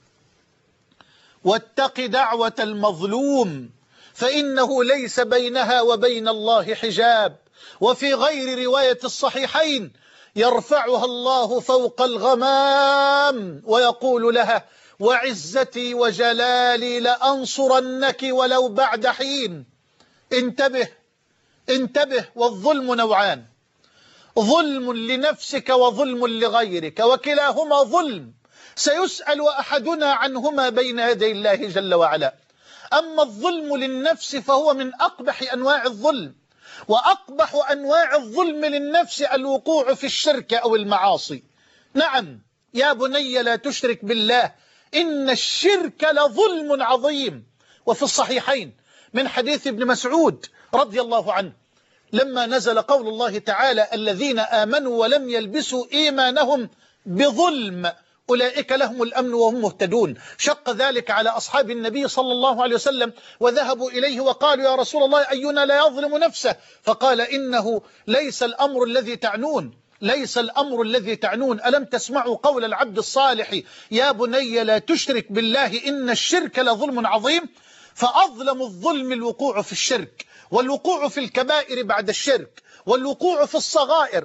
واتق دعوة المظلوم فإنه ليس بينها وبين الله حجاب. وفي غير رواية الصحيحين: يرفعها الله فوق الغمام ويقول لها: وعزتي وجلالي لأنصرنك ولو بعد حين. انتبه انتبه. والظلم نوعان: ظلم لنفسك وظلم لغيرك، وكلاهما ظلم سيسأل أحدنا عنهما بين يدي الله جل وعلا. أما الظلم للنفس فهو من أقبح أنواع الظلم، وأقبح أنواع الظلم للنفس الوقوع في الشرك أو المعاصي. نعم يا بني لا تشرك بالله إن الشرك لظلم عظيم. وفي الصحيحين من حديث ابن مسعود رضي الله عنه لما نزل قول الله تعالى: الذين آمنوا ولم يلبسوا إيمانهم بظلم أولئك لهم الأمن وهم مهتدون، شق ذلك على أصحاب النبي صلى الله عليه وسلم وذهبوا إليه وقالوا: يا رسول الله أينا لا يظلم نفسه؟ فقال: إنه ليس الأمر الذي تعنون، ليس الأمر الذي تعنون. ألم تسمعوا قول العبد الصالح: يا بني لا تشرك بالله إن الشرك لظلم عظيم؟ فأظلم الظلم الوقوع في الشرك، والوقوع في الكبائر بعد الشرك، والوقوع في الصغائر.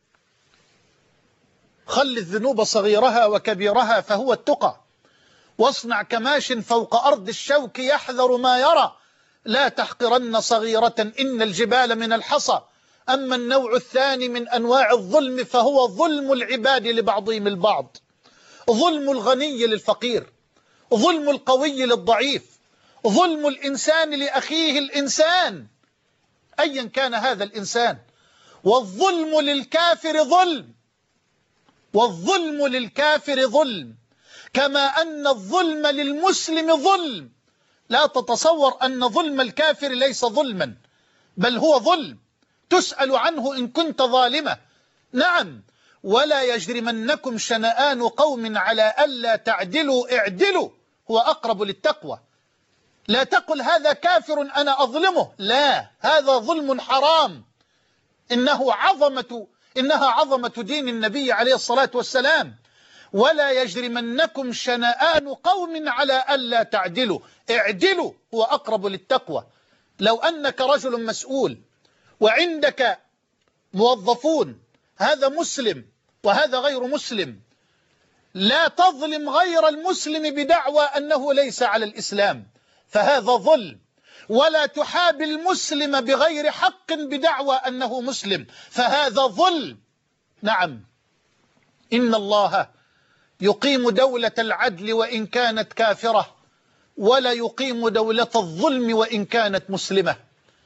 خل الذنوب صغيرها وكبيرها فهو التقى، واصنع كماش فوق أرض الشوك يحذر ما يرى، لا تحقرن صغيرة إن الجبال من الحصى. أما النوع الثاني من أنواع الظلم فهو ظلم العباد لبعضهم البعض، ظلم الغني للفقير، ظلم القوي للضعيف، ظلم الإنسان لأخيه الإنسان أيا كان هذا الإنسان. والظلم للكافر ظلم، والظلم للكافر ظلم، كما أن الظلم للمسلم ظلم. لا تتصور أن ظلم الكافر ليس ظلما، بل هو ظلم تسأل عنه إن كنت ظالما. نعم، ولا يجرمنكم شنآن قوم على ألا تعدلوا اعدلوا هو أقرب للتقوى. لا تقل هذا كافر أنا أظلمه، لا، هذا ظلم حرام. إنه عظمة إنها عظمة دين النبي عليه الصلاة والسلام. ولا يجرمنكم شنآن قوم على ألا تعدلوا اعدلوا هو أقرب للتقوى. لو أنك رجل مسؤول وعندك موظفون، هذا مسلم وهذا غير مسلم، لا تظلم غير المسلم بدعوى أنه ليس على الإسلام، فهذا ظلم. ولا تحاب المسلم بغير حق بدعوى أنه مسلم، فهذا ظلم. نعم، إن الله يقيم دولة العدل وإن كانت كافرة، ولا يقيم دولة الظلم وإن كانت مسلمة.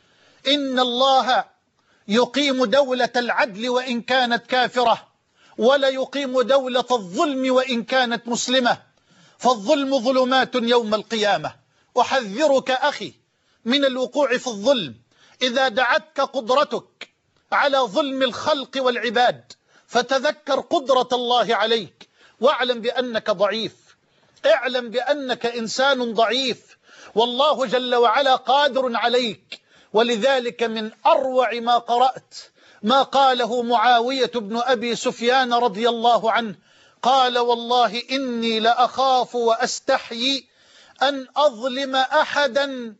إن الله يقيم دولة العدل وإن كانت كافرة، ولا يقيم دولة الظلم وإن كانت مسلمة. فالظلم ظلمات يوم القيامة. أحذرك أخي من الوقوع في الظلم. إذا دعتك قدرتك على ظلم الخلق والعباد فتذكر قدرة الله عليك، واعلم بأنك ضعيف، اعلم بأنك إنسان ضعيف، والله جل وعلا قادر عليك. ولذلك من أروع ما قرأت ما قاله معاوية بن أبي سفيان رضي الله عنه، قال: والله إني لأخاف وأستحيي أن أظلم أحدا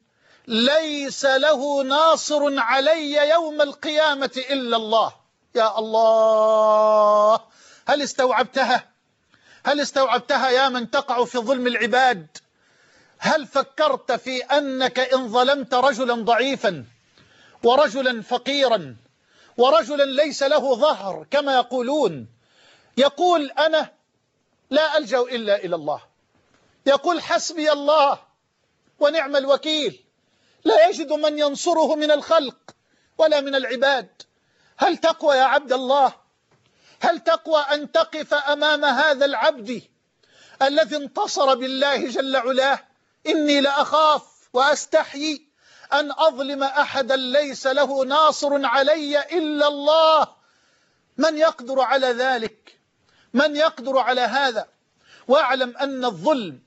ليس له ناصر علي يوم القيامة إلا الله. يا الله، هل استوعبتها؟ هل استوعبتها يا من تقع في ظلم العباد؟ هل فكرت في أنك إن ظلمت رجلا ضعيفا ورجلا فقيرا ورجلا ليس له ظهر كما يقولون، يقول أنا لا ألجأ إلا إلى الله، يقول حسبي الله ونعم الوكيل، لا يجد من ينصره من الخلق ولا من العباد، هل تقوى يا عبد الله؟ هل تقوى أن تقف أمام هذا العبد الذي انتصر بالله جل علاه؟ إني لأخاف وأستحيي أن أظلم أحدا ليس له ناصر علي إلا الله. من يقدر على ذلك؟ من يقدر على هذا؟ واعلم أن الظلم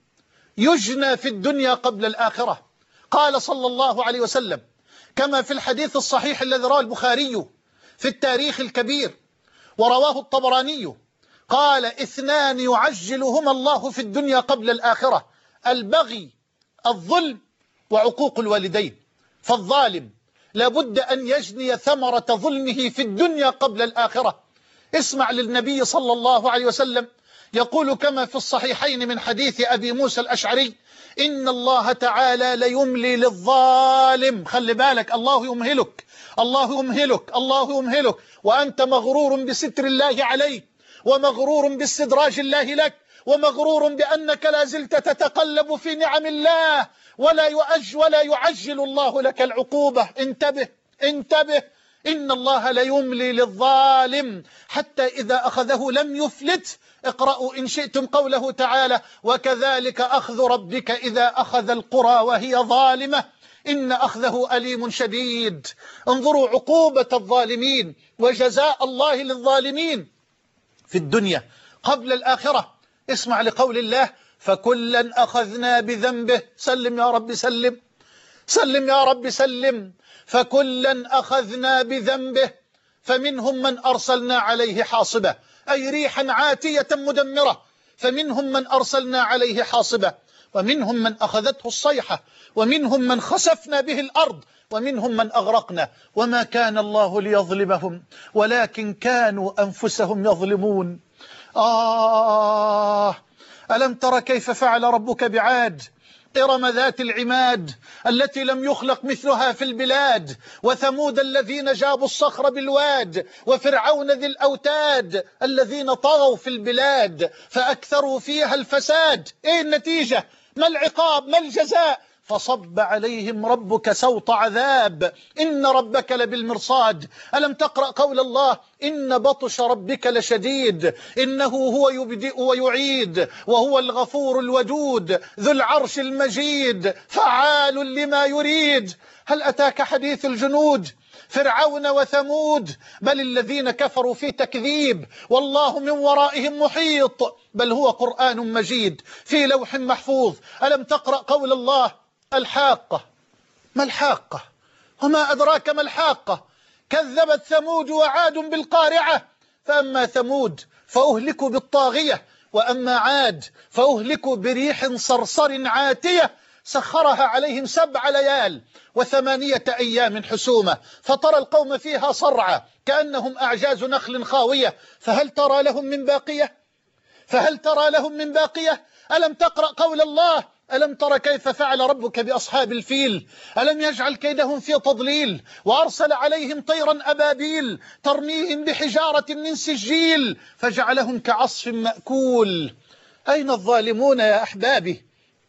يجنى في الدنيا قبل الآخرة. قال صلى الله عليه وسلم كما في الحديث الصحيح الذي رواه البخاري في التاريخ الكبير ورواه الطبراني، قال: اثنان يعجلهما الله في الدنيا قبل الآخرة: البغي، الظلم، وعقوق الوالدين. فالظالم لابد أن يجني ثمرة ظلمه في الدنيا قبل الآخرة. اسمع للنبي صلى الله عليه وسلم يقول كما في الصحيحين من حديث أبي موسى الأشعري: إن الله تعالى ليملي للظالم. خلي بالك، الله يمهلك، الله يمهلك، الله يمهلك، وأنت مغرور بستر الله عليك، ومغرور باستدراج الله لك، ومغرور بأنك لا زلت تتقلب في نعم الله، ولا يؤج ولا يعجل الله لك العقوبة. انتبه انتبه، إن الله ليملي للظالم حتى إذا أخذه لم يفلت. اقرأوا إن شئتم قوله تعالى: وكذلك أخذ ربك إذا أخذ القرى وهي ظالمة إن أخذه أليم شديد. انظروا عقوبة الظالمين وجزاء الله للظالمين في الدنيا قبل الآخرة. اسمع لقول الله: فكلا أخذنا بذنبه. سلم يا رب سلم، سلم يا رب سلم. فكلا أخذنا بذنبه فمنهم من أرسلنا عليه حاصبة، أي ريحا عاتية مدمرة، فمنهم من أرسلنا عليه حاصبة، ومنهم من أخذته الصيحة، ومنهم من خسفنا به الأرض، ومنهم من أغرقنا. وما كان الله ليظلمهم ولكن كانوا أنفسهم يظلمون. آه ألم تر كيف فعل ربك بعاد؟ إرم ذات العماد التي لم يخلق مثلها في البلاد، وثمود الذين جابوا الصخر بالواد، وفرعون ذي الأوتاد الذين طغوا في البلاد فأكثروا فيها الفساد. إيه النتيجة؟ ما العقاب؟ ما الجزاء؟ فصب عليهم ربك سوط عذاب إن ربك لبالمرصاد. ألم تقرأ قول الله إن بطش ربك لشديد إنه هو يبدئ ويعيد وهو الغفور الودود ذو العرش المجيد فعال لما يريد. هل أتاك حديث الجنود فرعون وثمود؟ بل الذين كفروا في تكذيب والله من ورائهم محيط. بل هو قرآن مجيد في لوح محفوظ. ألم تقرأ قول الله الحاقة؟ ما الحاقة؟ وما أدراك ما الحاقة؟ كذبت ثمود وعاد بالقارعة. فأما ثمود فأهلكوا بالطاغية وأما عاد فأهلكوا بريح صرصر عاتية سخرها عليهم سبع ليال وثمانية أيام حسومة فترى القوم فيها صرعى كأنهم أعجاز نخل خاوية فهل ترى لهم من باقية؟ فهل ترى لهم من باقية؟ ألم تقرأ قول الله ألم تر كيف فعل ربك بأصحاب الفيل؟ ألم يجعل كيدهم في تضليل وأرسل عليهم طيرا أبابيل ترميهم بحجارة من سجيل فجعلهم كعصف مأكول. أين الظالمون يا أحبابي؟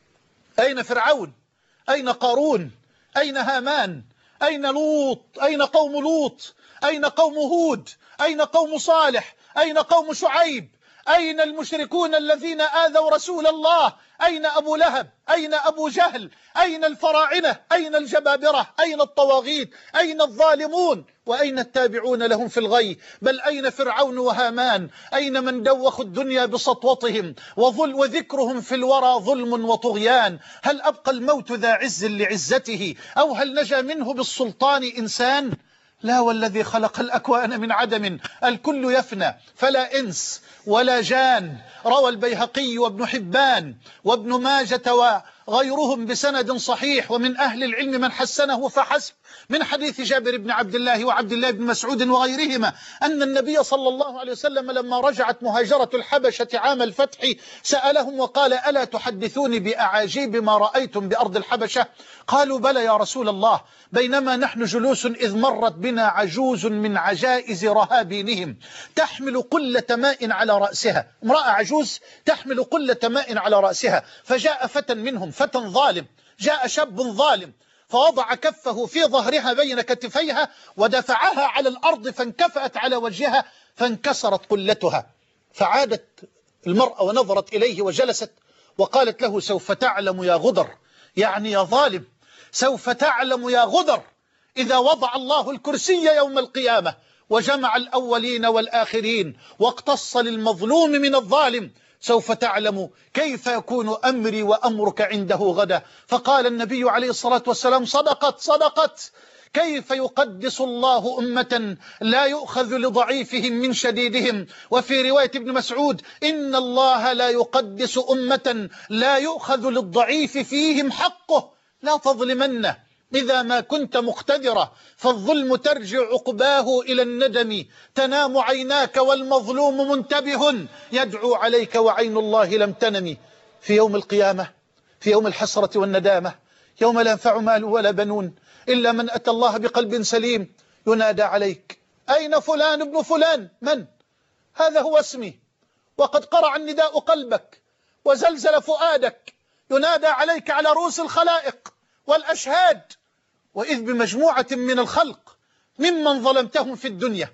أين فرعون؟ أين قارون؟ أين هامان؟ أين لوط؟ أين قوم لوط؟ أين قوم هود؟ أين قوم صالح؟ أين قوم شعيب؟ أين المشركون الذين آذوا رسول الله؟ أين أبو لهب؟ أين أبو جهل؟ أين الفراعنة؟ أين الجبابرة؟ أين الطواغيت؟ أين الظالمون؟ وأين التابعون لهم في الغي؟ بل أين فرعون وهامان؟ أين من دوخوا الدنيا بسطوتهم وظل وذكرهم في الورى ظلم وطغيان؟ هل أبقى الموت ذا عز لعزته أو هل نجا منه بالسلطان إنسان؟ لا والذي خلق الأكوان من عدم الكل يفنى فلا إنس ولا جان. روى البيهقي وابن حبان وابن ماجة وغيرهم بسند صحيح ومن أهل العلم من حسنه فحسب من حديث جابر بن عبد الله وعبد الله بن مسعود وغيرهما أن النبي صلى الله عليه وسلم لما رجعت مهاجرة الحبشة عام الفتح سألهم وقال ألا تحدثوني بأعاجيب ما رأيتم بأرض الحبشة؟ قالوا بلى يا رسول الله بينما نحن جلوس إذ مرت بنا عجوز من عجائز رهابينهم تحمل قلة ماء على رأسها. امرأة عجوز تحمل قلة ماء على رأسها فجاء فتى منهم فتى ظالم جاء شاب ظالم فوضع كفه في ظهرها بين كتفيها ودفعها على الأرض فانكفأت على وجهها فانكسرت قلتها. فعادت المرأة ونظرت إليه وجلست وقالت له سوف تعلم يا غدر يعني يا ظالم سوف تعلم يا غدر إذا وضع الله الكرسي يوم القيامة وجمع الأولين والآخرين واقتص للمظلوم من الظالم سوف تعلم كيف يكون أمري وأمرك عنده غدا. فقال النبي عليه الصلاة والسلام صدقت صدقت. كيف يقدس الله أمة لا يؤخذ لضعيفهم من شديدهم. وفي رواية ابن مسعود إن الله لا يقدس أمة لا يؤخذ للضعيف فيهم حقه. لا تظلمن إذا ما كنت مقتدرا فالظلم ترجع عقباه إلى الندم تنام عيناك والمظلوم منتبه يدعو عليك وعين الله لم تنم. في يوم القيامة في يوم الحسرة والندامة يوم لا ينفع مال ولا بنون إلا من أتى الله بقلب سليم ينادى عليك أين فلان ابن فلان؟ من؟ هذا هو اسمي وقد قرع النداء قلبك وزلزل فؤادك ينادى عليك على رؤوس الخلائق والأشهاد وإذ بمجموعة من الخلق ممن ظلمتهم في الدنيا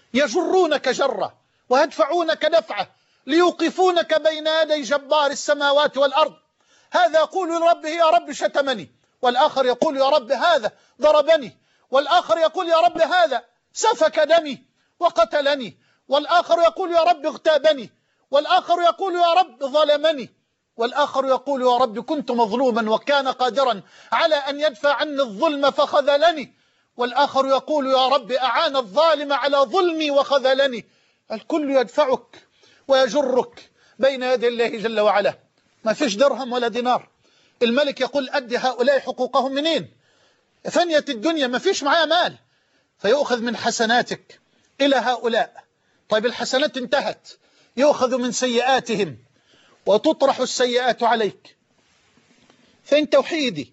يجرونك جرة ويدفعونك دفعة ليوقفونك بين يدي جبار السماوات والأرض. هذا يقول لربه يا رب شتمني والآخر يقول يا رب هذا ضربني والآخر يقول يا رب هذا سفك دمي وقتلني والآخر يقول يا رب اغتابني والآخر يقول يا رب ظلمني والآخر يقول يا رب كنت مظلوما وكان قادرا على أن يدفع عني الظلم فخذلني والآخر يقول يا رب أعان الظالم على ظلمي وخذلني. الكل يدفعك ويجرك بين يدي الله جل وعلا. ما فيش درهم ولا دينار. الملك يقول أدي هؤلاء حقوقهم منين؟ فنيت الدنيا ما فيش معايا مال فيؤخذ من حسناتك إلى هؤلاء. طيب الحسنات انتهت يؤخذ من سيئاتهم وتطرح السيئات عليك. فين توحيدي؟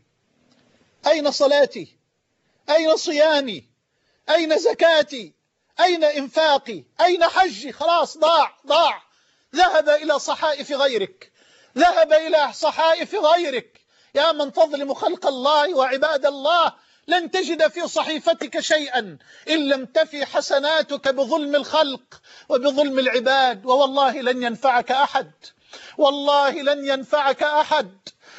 أين صلاتي؟ أين صيامي؟ أين زكاتي؟ أين إنفاقي؟ أين حجي؟ خلاص ضاع ضاع ذهب إلى صحائف غيرك. ذهب إلى صحائف غيرك. يا من تظلم خلق الله وعباد الله، لن تجد في صحيفتك شيئا إن لم تفي حسناتك بظلم الخلق وبظلم العباد. ووالله لن ينفعك أحد، والله لن ينفعك أحد،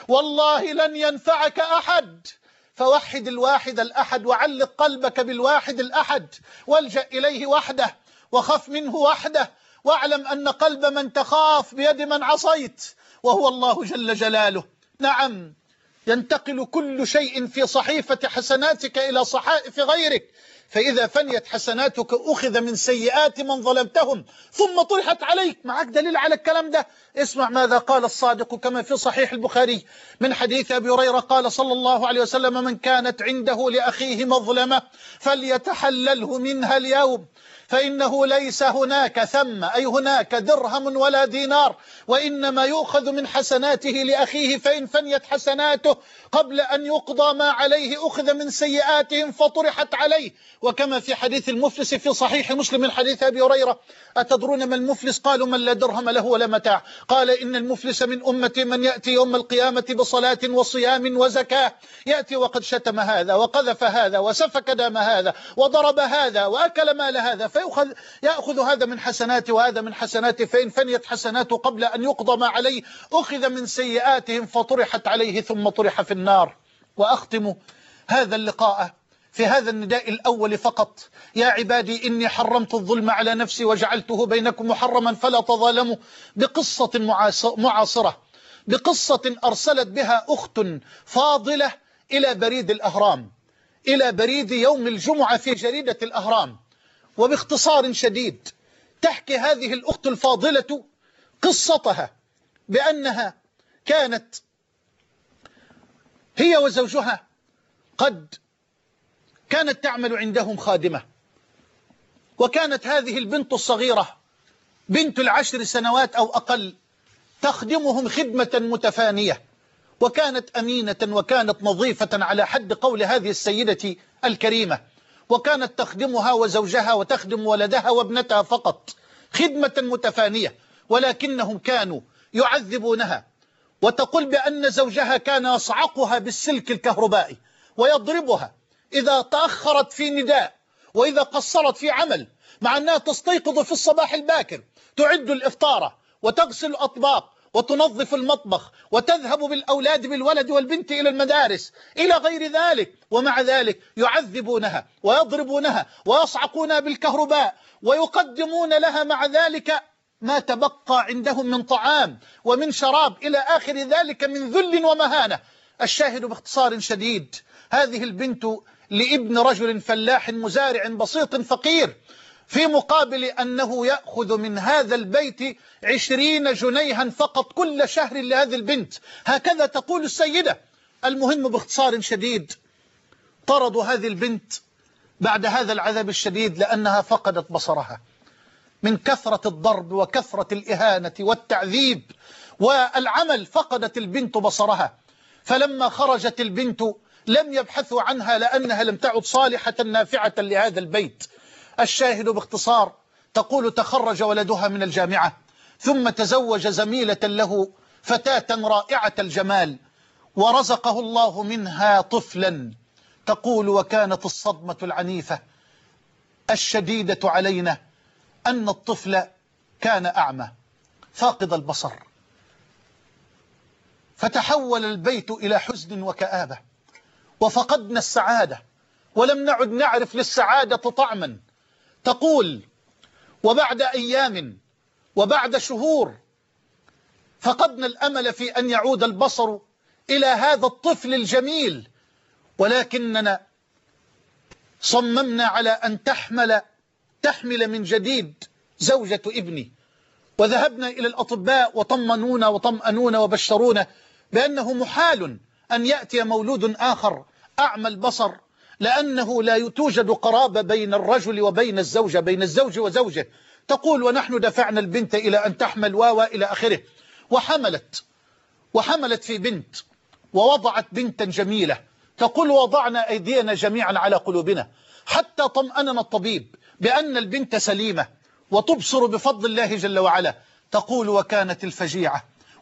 والله لن ينفعك أحد. فوحد الواحد الأحد، وعلق قلبك بالواحد الأحد، والجأ إليه وحده، وخف منه وحده، واعلم أن قلب من تخاف بيد من عصيت، وهو الله جل جلاله. نعم، ينتقل كل شيء في صحيفة حسناتك إلى صحائف غيرك، فإذا فنيت حسناتك أخذ من سيئات من ظلمتهم ثم طرحت عليك. معك دليل على الكلام ده؟ اسمع ماذا قال الصادق كما في صحيح البخاري من حديث أبي هريرة قال صلى الله عليه وسلم: من كانت عنده لأخيه مظلمة فليتحلله منها اليوم، فإنه ليس هناك ثم أي هناك درهم ولا دينار، وإنما يؤخذ من حسناته لأخيه، فإن فنيت حسناته قبل أن يقضى ما عليه أخذ من سيئاتهم فطرحت عليه. وكما في حديث المفلس في صحيح مسلم من حديث أبي هريرة: أتدرون ما المفلس؟ قالوا: من لا درهم له ولا متاع. قال: إن المفلس من أمتي من يأتي يوم القيامة بصلاة وصيام وزكاة، يأتي وقد شتم هذا وقذف هذا وسفك دم هذا وضرب هذا وأكل مال هذا، فيأخذ يأخذ هذا من حسناته وهذا من حسناته، فإن فنيت حسناته قبل أن يقضى ما عليه أخذ من سيئاتهم فطرحت عليه ثم طرح في النار. وأختم هذا اللقاء في هذا النداء الأول فقط: يا عبادي إني حرمت الظلم على نفسي وجعلته بينكم محرما فلا تظالموا، بقصة معاصرة، بقصة أرسلت بها أخت فاضلة إلى بريد الأهرام، إلى بريد يوم الجمعة في جريدة الأهرام. وباختصار شديد تحكي هذه الأخت الفاضلة قصتها بأنها كانت هي وزوجها قد كانت تعمل عندهم خادمة، وكانت هذه البنت الصغيرة بنت العشر سنوات أو أقل تخدمهم خدمة متفانية، وكانت أمينة وكانت نظيفة على حد قول هذه السيدة الكريمة، وكانت تخدمها وزوجها وتخدم ولدها وابنتها فقط خدمة متفانية، ولكنهم كانوا يعذبونها. وتقول بأن زوجها كان يصعقها بالسلك الكهربائي ويضربها إذا تأخرت في نداء وإذا قصرت في عمل، مع أنها تستيقظ في الصباح الباكر تعد الإفطار وتغسل الأطباق وتنظف المطبخ وتذهب بالأولاد بالولد والبنت إلى المدارس إلى غير ذلك، ومع ذلك يعذبونها ويضربونها ويصعقونها بالكهرباء ويقدمون لها مع ذلك ما تبقى عندهم من طعام ومن شراب إلى آخر ذلك من ذل ومهانة. الشاهد باختصار شديد: هذه البنت لابن رجل فلاح مزارع بسيط فقير، في مقابل أنه يأخذ من هذا البيت عشرين جنيها فقط كل شهر لهذه البنت. هكذا تقول السيدة. المهم باختصار شديد طردوا هذه البنت بعد هذا العذاب الشديد لأنها فقدت بصرها من كثرة الضرب وكثرة الإهانة والتعذيب والعمل. فقدت البنت بصرها، فلما خرجت البنت لم يبحثوا عنها لأنها لم تعد صالحة نافعة لهذا البيت. الشاهد باختصار تقول: تخرج ولدها من الجامعة ثم تزوج زميلة له فتاة رائعة الجمال ورزقه الله منها طفلا. تقول: وكانت الصدمة العنيفة الشديدة علينا أن الطفل كان أعمى فاقد البصر، فتحول البيت إلى حزن وكآبة، وفقدنا السعادة ولم نعد نعرف للسعادة طعما. تقول: وبعد أيام وبعد شهور فقدنا الأمل في أن يعود البصر إلى هذا الطفل الجميل، ولكننا صممنا على أن تحمل تحمل من جديد زوجة ابني، وذهبنا إلى الأطباء وطمنونا وطمأنونا وبشرونا بأنه محال أن يأتي مولود آخر أعمى البصر، لأنه لا توجد قرابة بين الرجل وبين الزوجة، بين الزوج وزوجه. تقول: ونحن دفعنا البنت إلى أن تحمل واوا إلى آخره، وحملت وحملت في بنت ووضعت بنتا جميلة. تقول: وضعنا أيدينا جميعا على قلوبنا حتى طمأننا الطبيب بأن البنت سليمة وتبصر بفضل الله جل وعلا. تقول: وكانت الفجيعة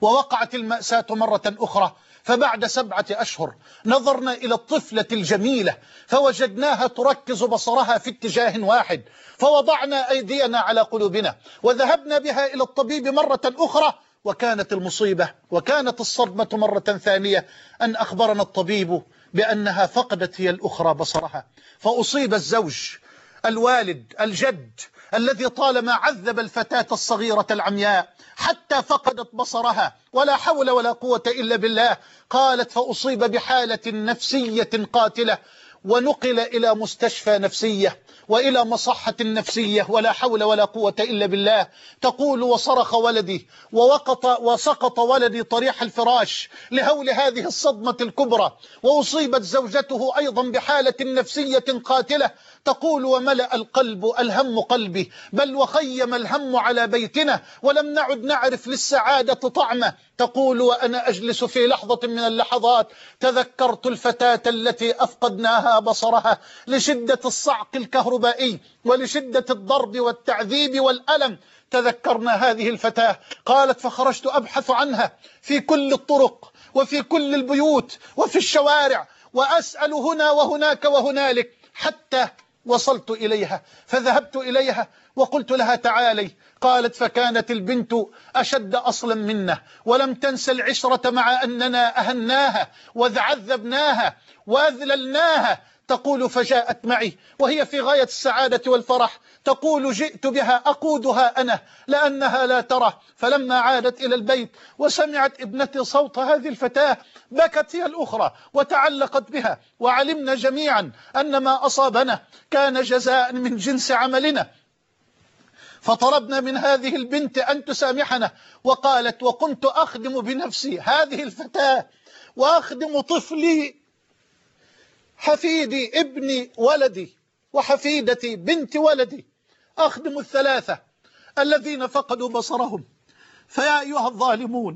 ووقعت المأساة مرة أخرى. فبعد سبعة أشهر نظرنا إلى الطفلة الجميلة فوجدناها تركز بصرها في اتجاه واحد، فوضعنا أيدينا على قلوبنا وذهبنا بها إلى الطبيب مرة أخرى، وكانت المصيبة وكانت الصدمة مرة ثانية أن أخبرنا الطبيب بأنها فقدت هي الأخرى بصرها. فأصيب الزوج الوالد الجد الذي طالما عذب الفتاة الصغيرة العمياء حتى فقدت بصرها، ولا حول ولا قوة إلا بالله. قالت فأصيب بحالة نفسية قاتلة ونقل إلى مستشفى نفسية وإلى مصحة نفسية، ولا حول ولا قوة إلا بالله. تقول وصرخ ولدي ووقط وسقط ولدي طريح الفراش لهول هذه الصدمة الكبرى، وأصيبت زوجته أيضا بحالة نفسية قاتلة. تقول وملأ القلب الهم قلبي، بل وخيم الهم على بيتنا ولم نعد نعرف للسعادة طعمه. تقول وأنا أجلس في لحظة من اللحظات تذكرت الفتاة التي أفقدناها بصرها لشدة الصعق الكهربائي ولشدة الضرب والتعذيب والألم. تذكرنا هذه الفتاة. قالت فخرجت أبحث عنها في كل الطرق وفي كل البيوت وفي الشوارع، وأسأل هنا وهناك وهنالك حتى وصلت إليها. فذهبت إليها وقلت لها تعالي. قالت فكانت البنت أشد أصلا منا ولم تنس العشرة مع أننا أهناها وعذبناها وأذللناها. تقول فجاءت معي وهي في غاية السعادة والفرح. تقول جئت بها أقودها أنا لأنها لا ترى. فلما عادت إلى البيت وسمعت ابنتي صوت هذه الفتاة بكت هي الأخرى وتعلقت بها. وعلمنا جميعا أن ما أصابنا كان جزاء من جنس عملنا. فطلبنا من هذه البنت أن تسامحنا. وقالت وكنت أخدم بنفسي هذه الفتاة وأخدم طفلي حفيدي ابني ولدي وحفيدتي بنت ولدي، أخدم الثلاثة الذين فقدوا بصرهم. فيا أيها الظالمون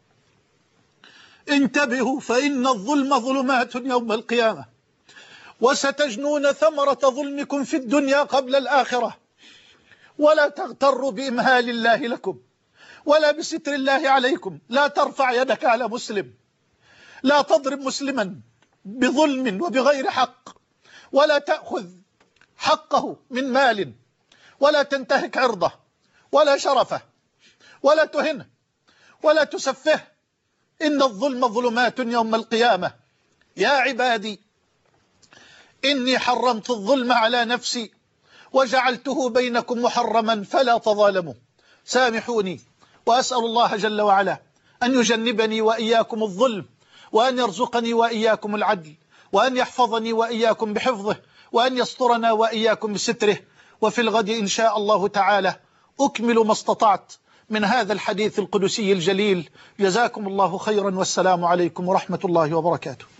انتبهوا، فإن الظلم ظلمات يوم القيامة، وستجنون ثمرة ظلمكم في الدنيا قبل الآخرة. ولا تغتروا بإمهال الله لكم ولا بستر الله عليكم. لا ترفع يدك على مسلم، لا تضرب مسلما بظلم وبغير حق، ولا تأخذ حقه من مال، ولا تنتهك عرضه ولا شرفه، ولا تهنه ولا تسفه. إن الظلم ظلمات يوم القيامة. يا عبادي إني حرمت الظلم على نفسي وجعلته بينكم محرما فلا تظالموا. سامحوني، وأسأل الله جل وعلا أن يجنبني وإياكم الظلم، وأن يرزقني وإياكم العدل، وأن يحفظني وإياكم بحفظه، وأن يسترنا وإياكم بستره. وفي الغد إن شاء الله تعالى أكمل ما استطعت من هذا الحديث القدسي الجليل. جزاكم الله خيرا، والسلام عليكم ورحمة الله وبركاته.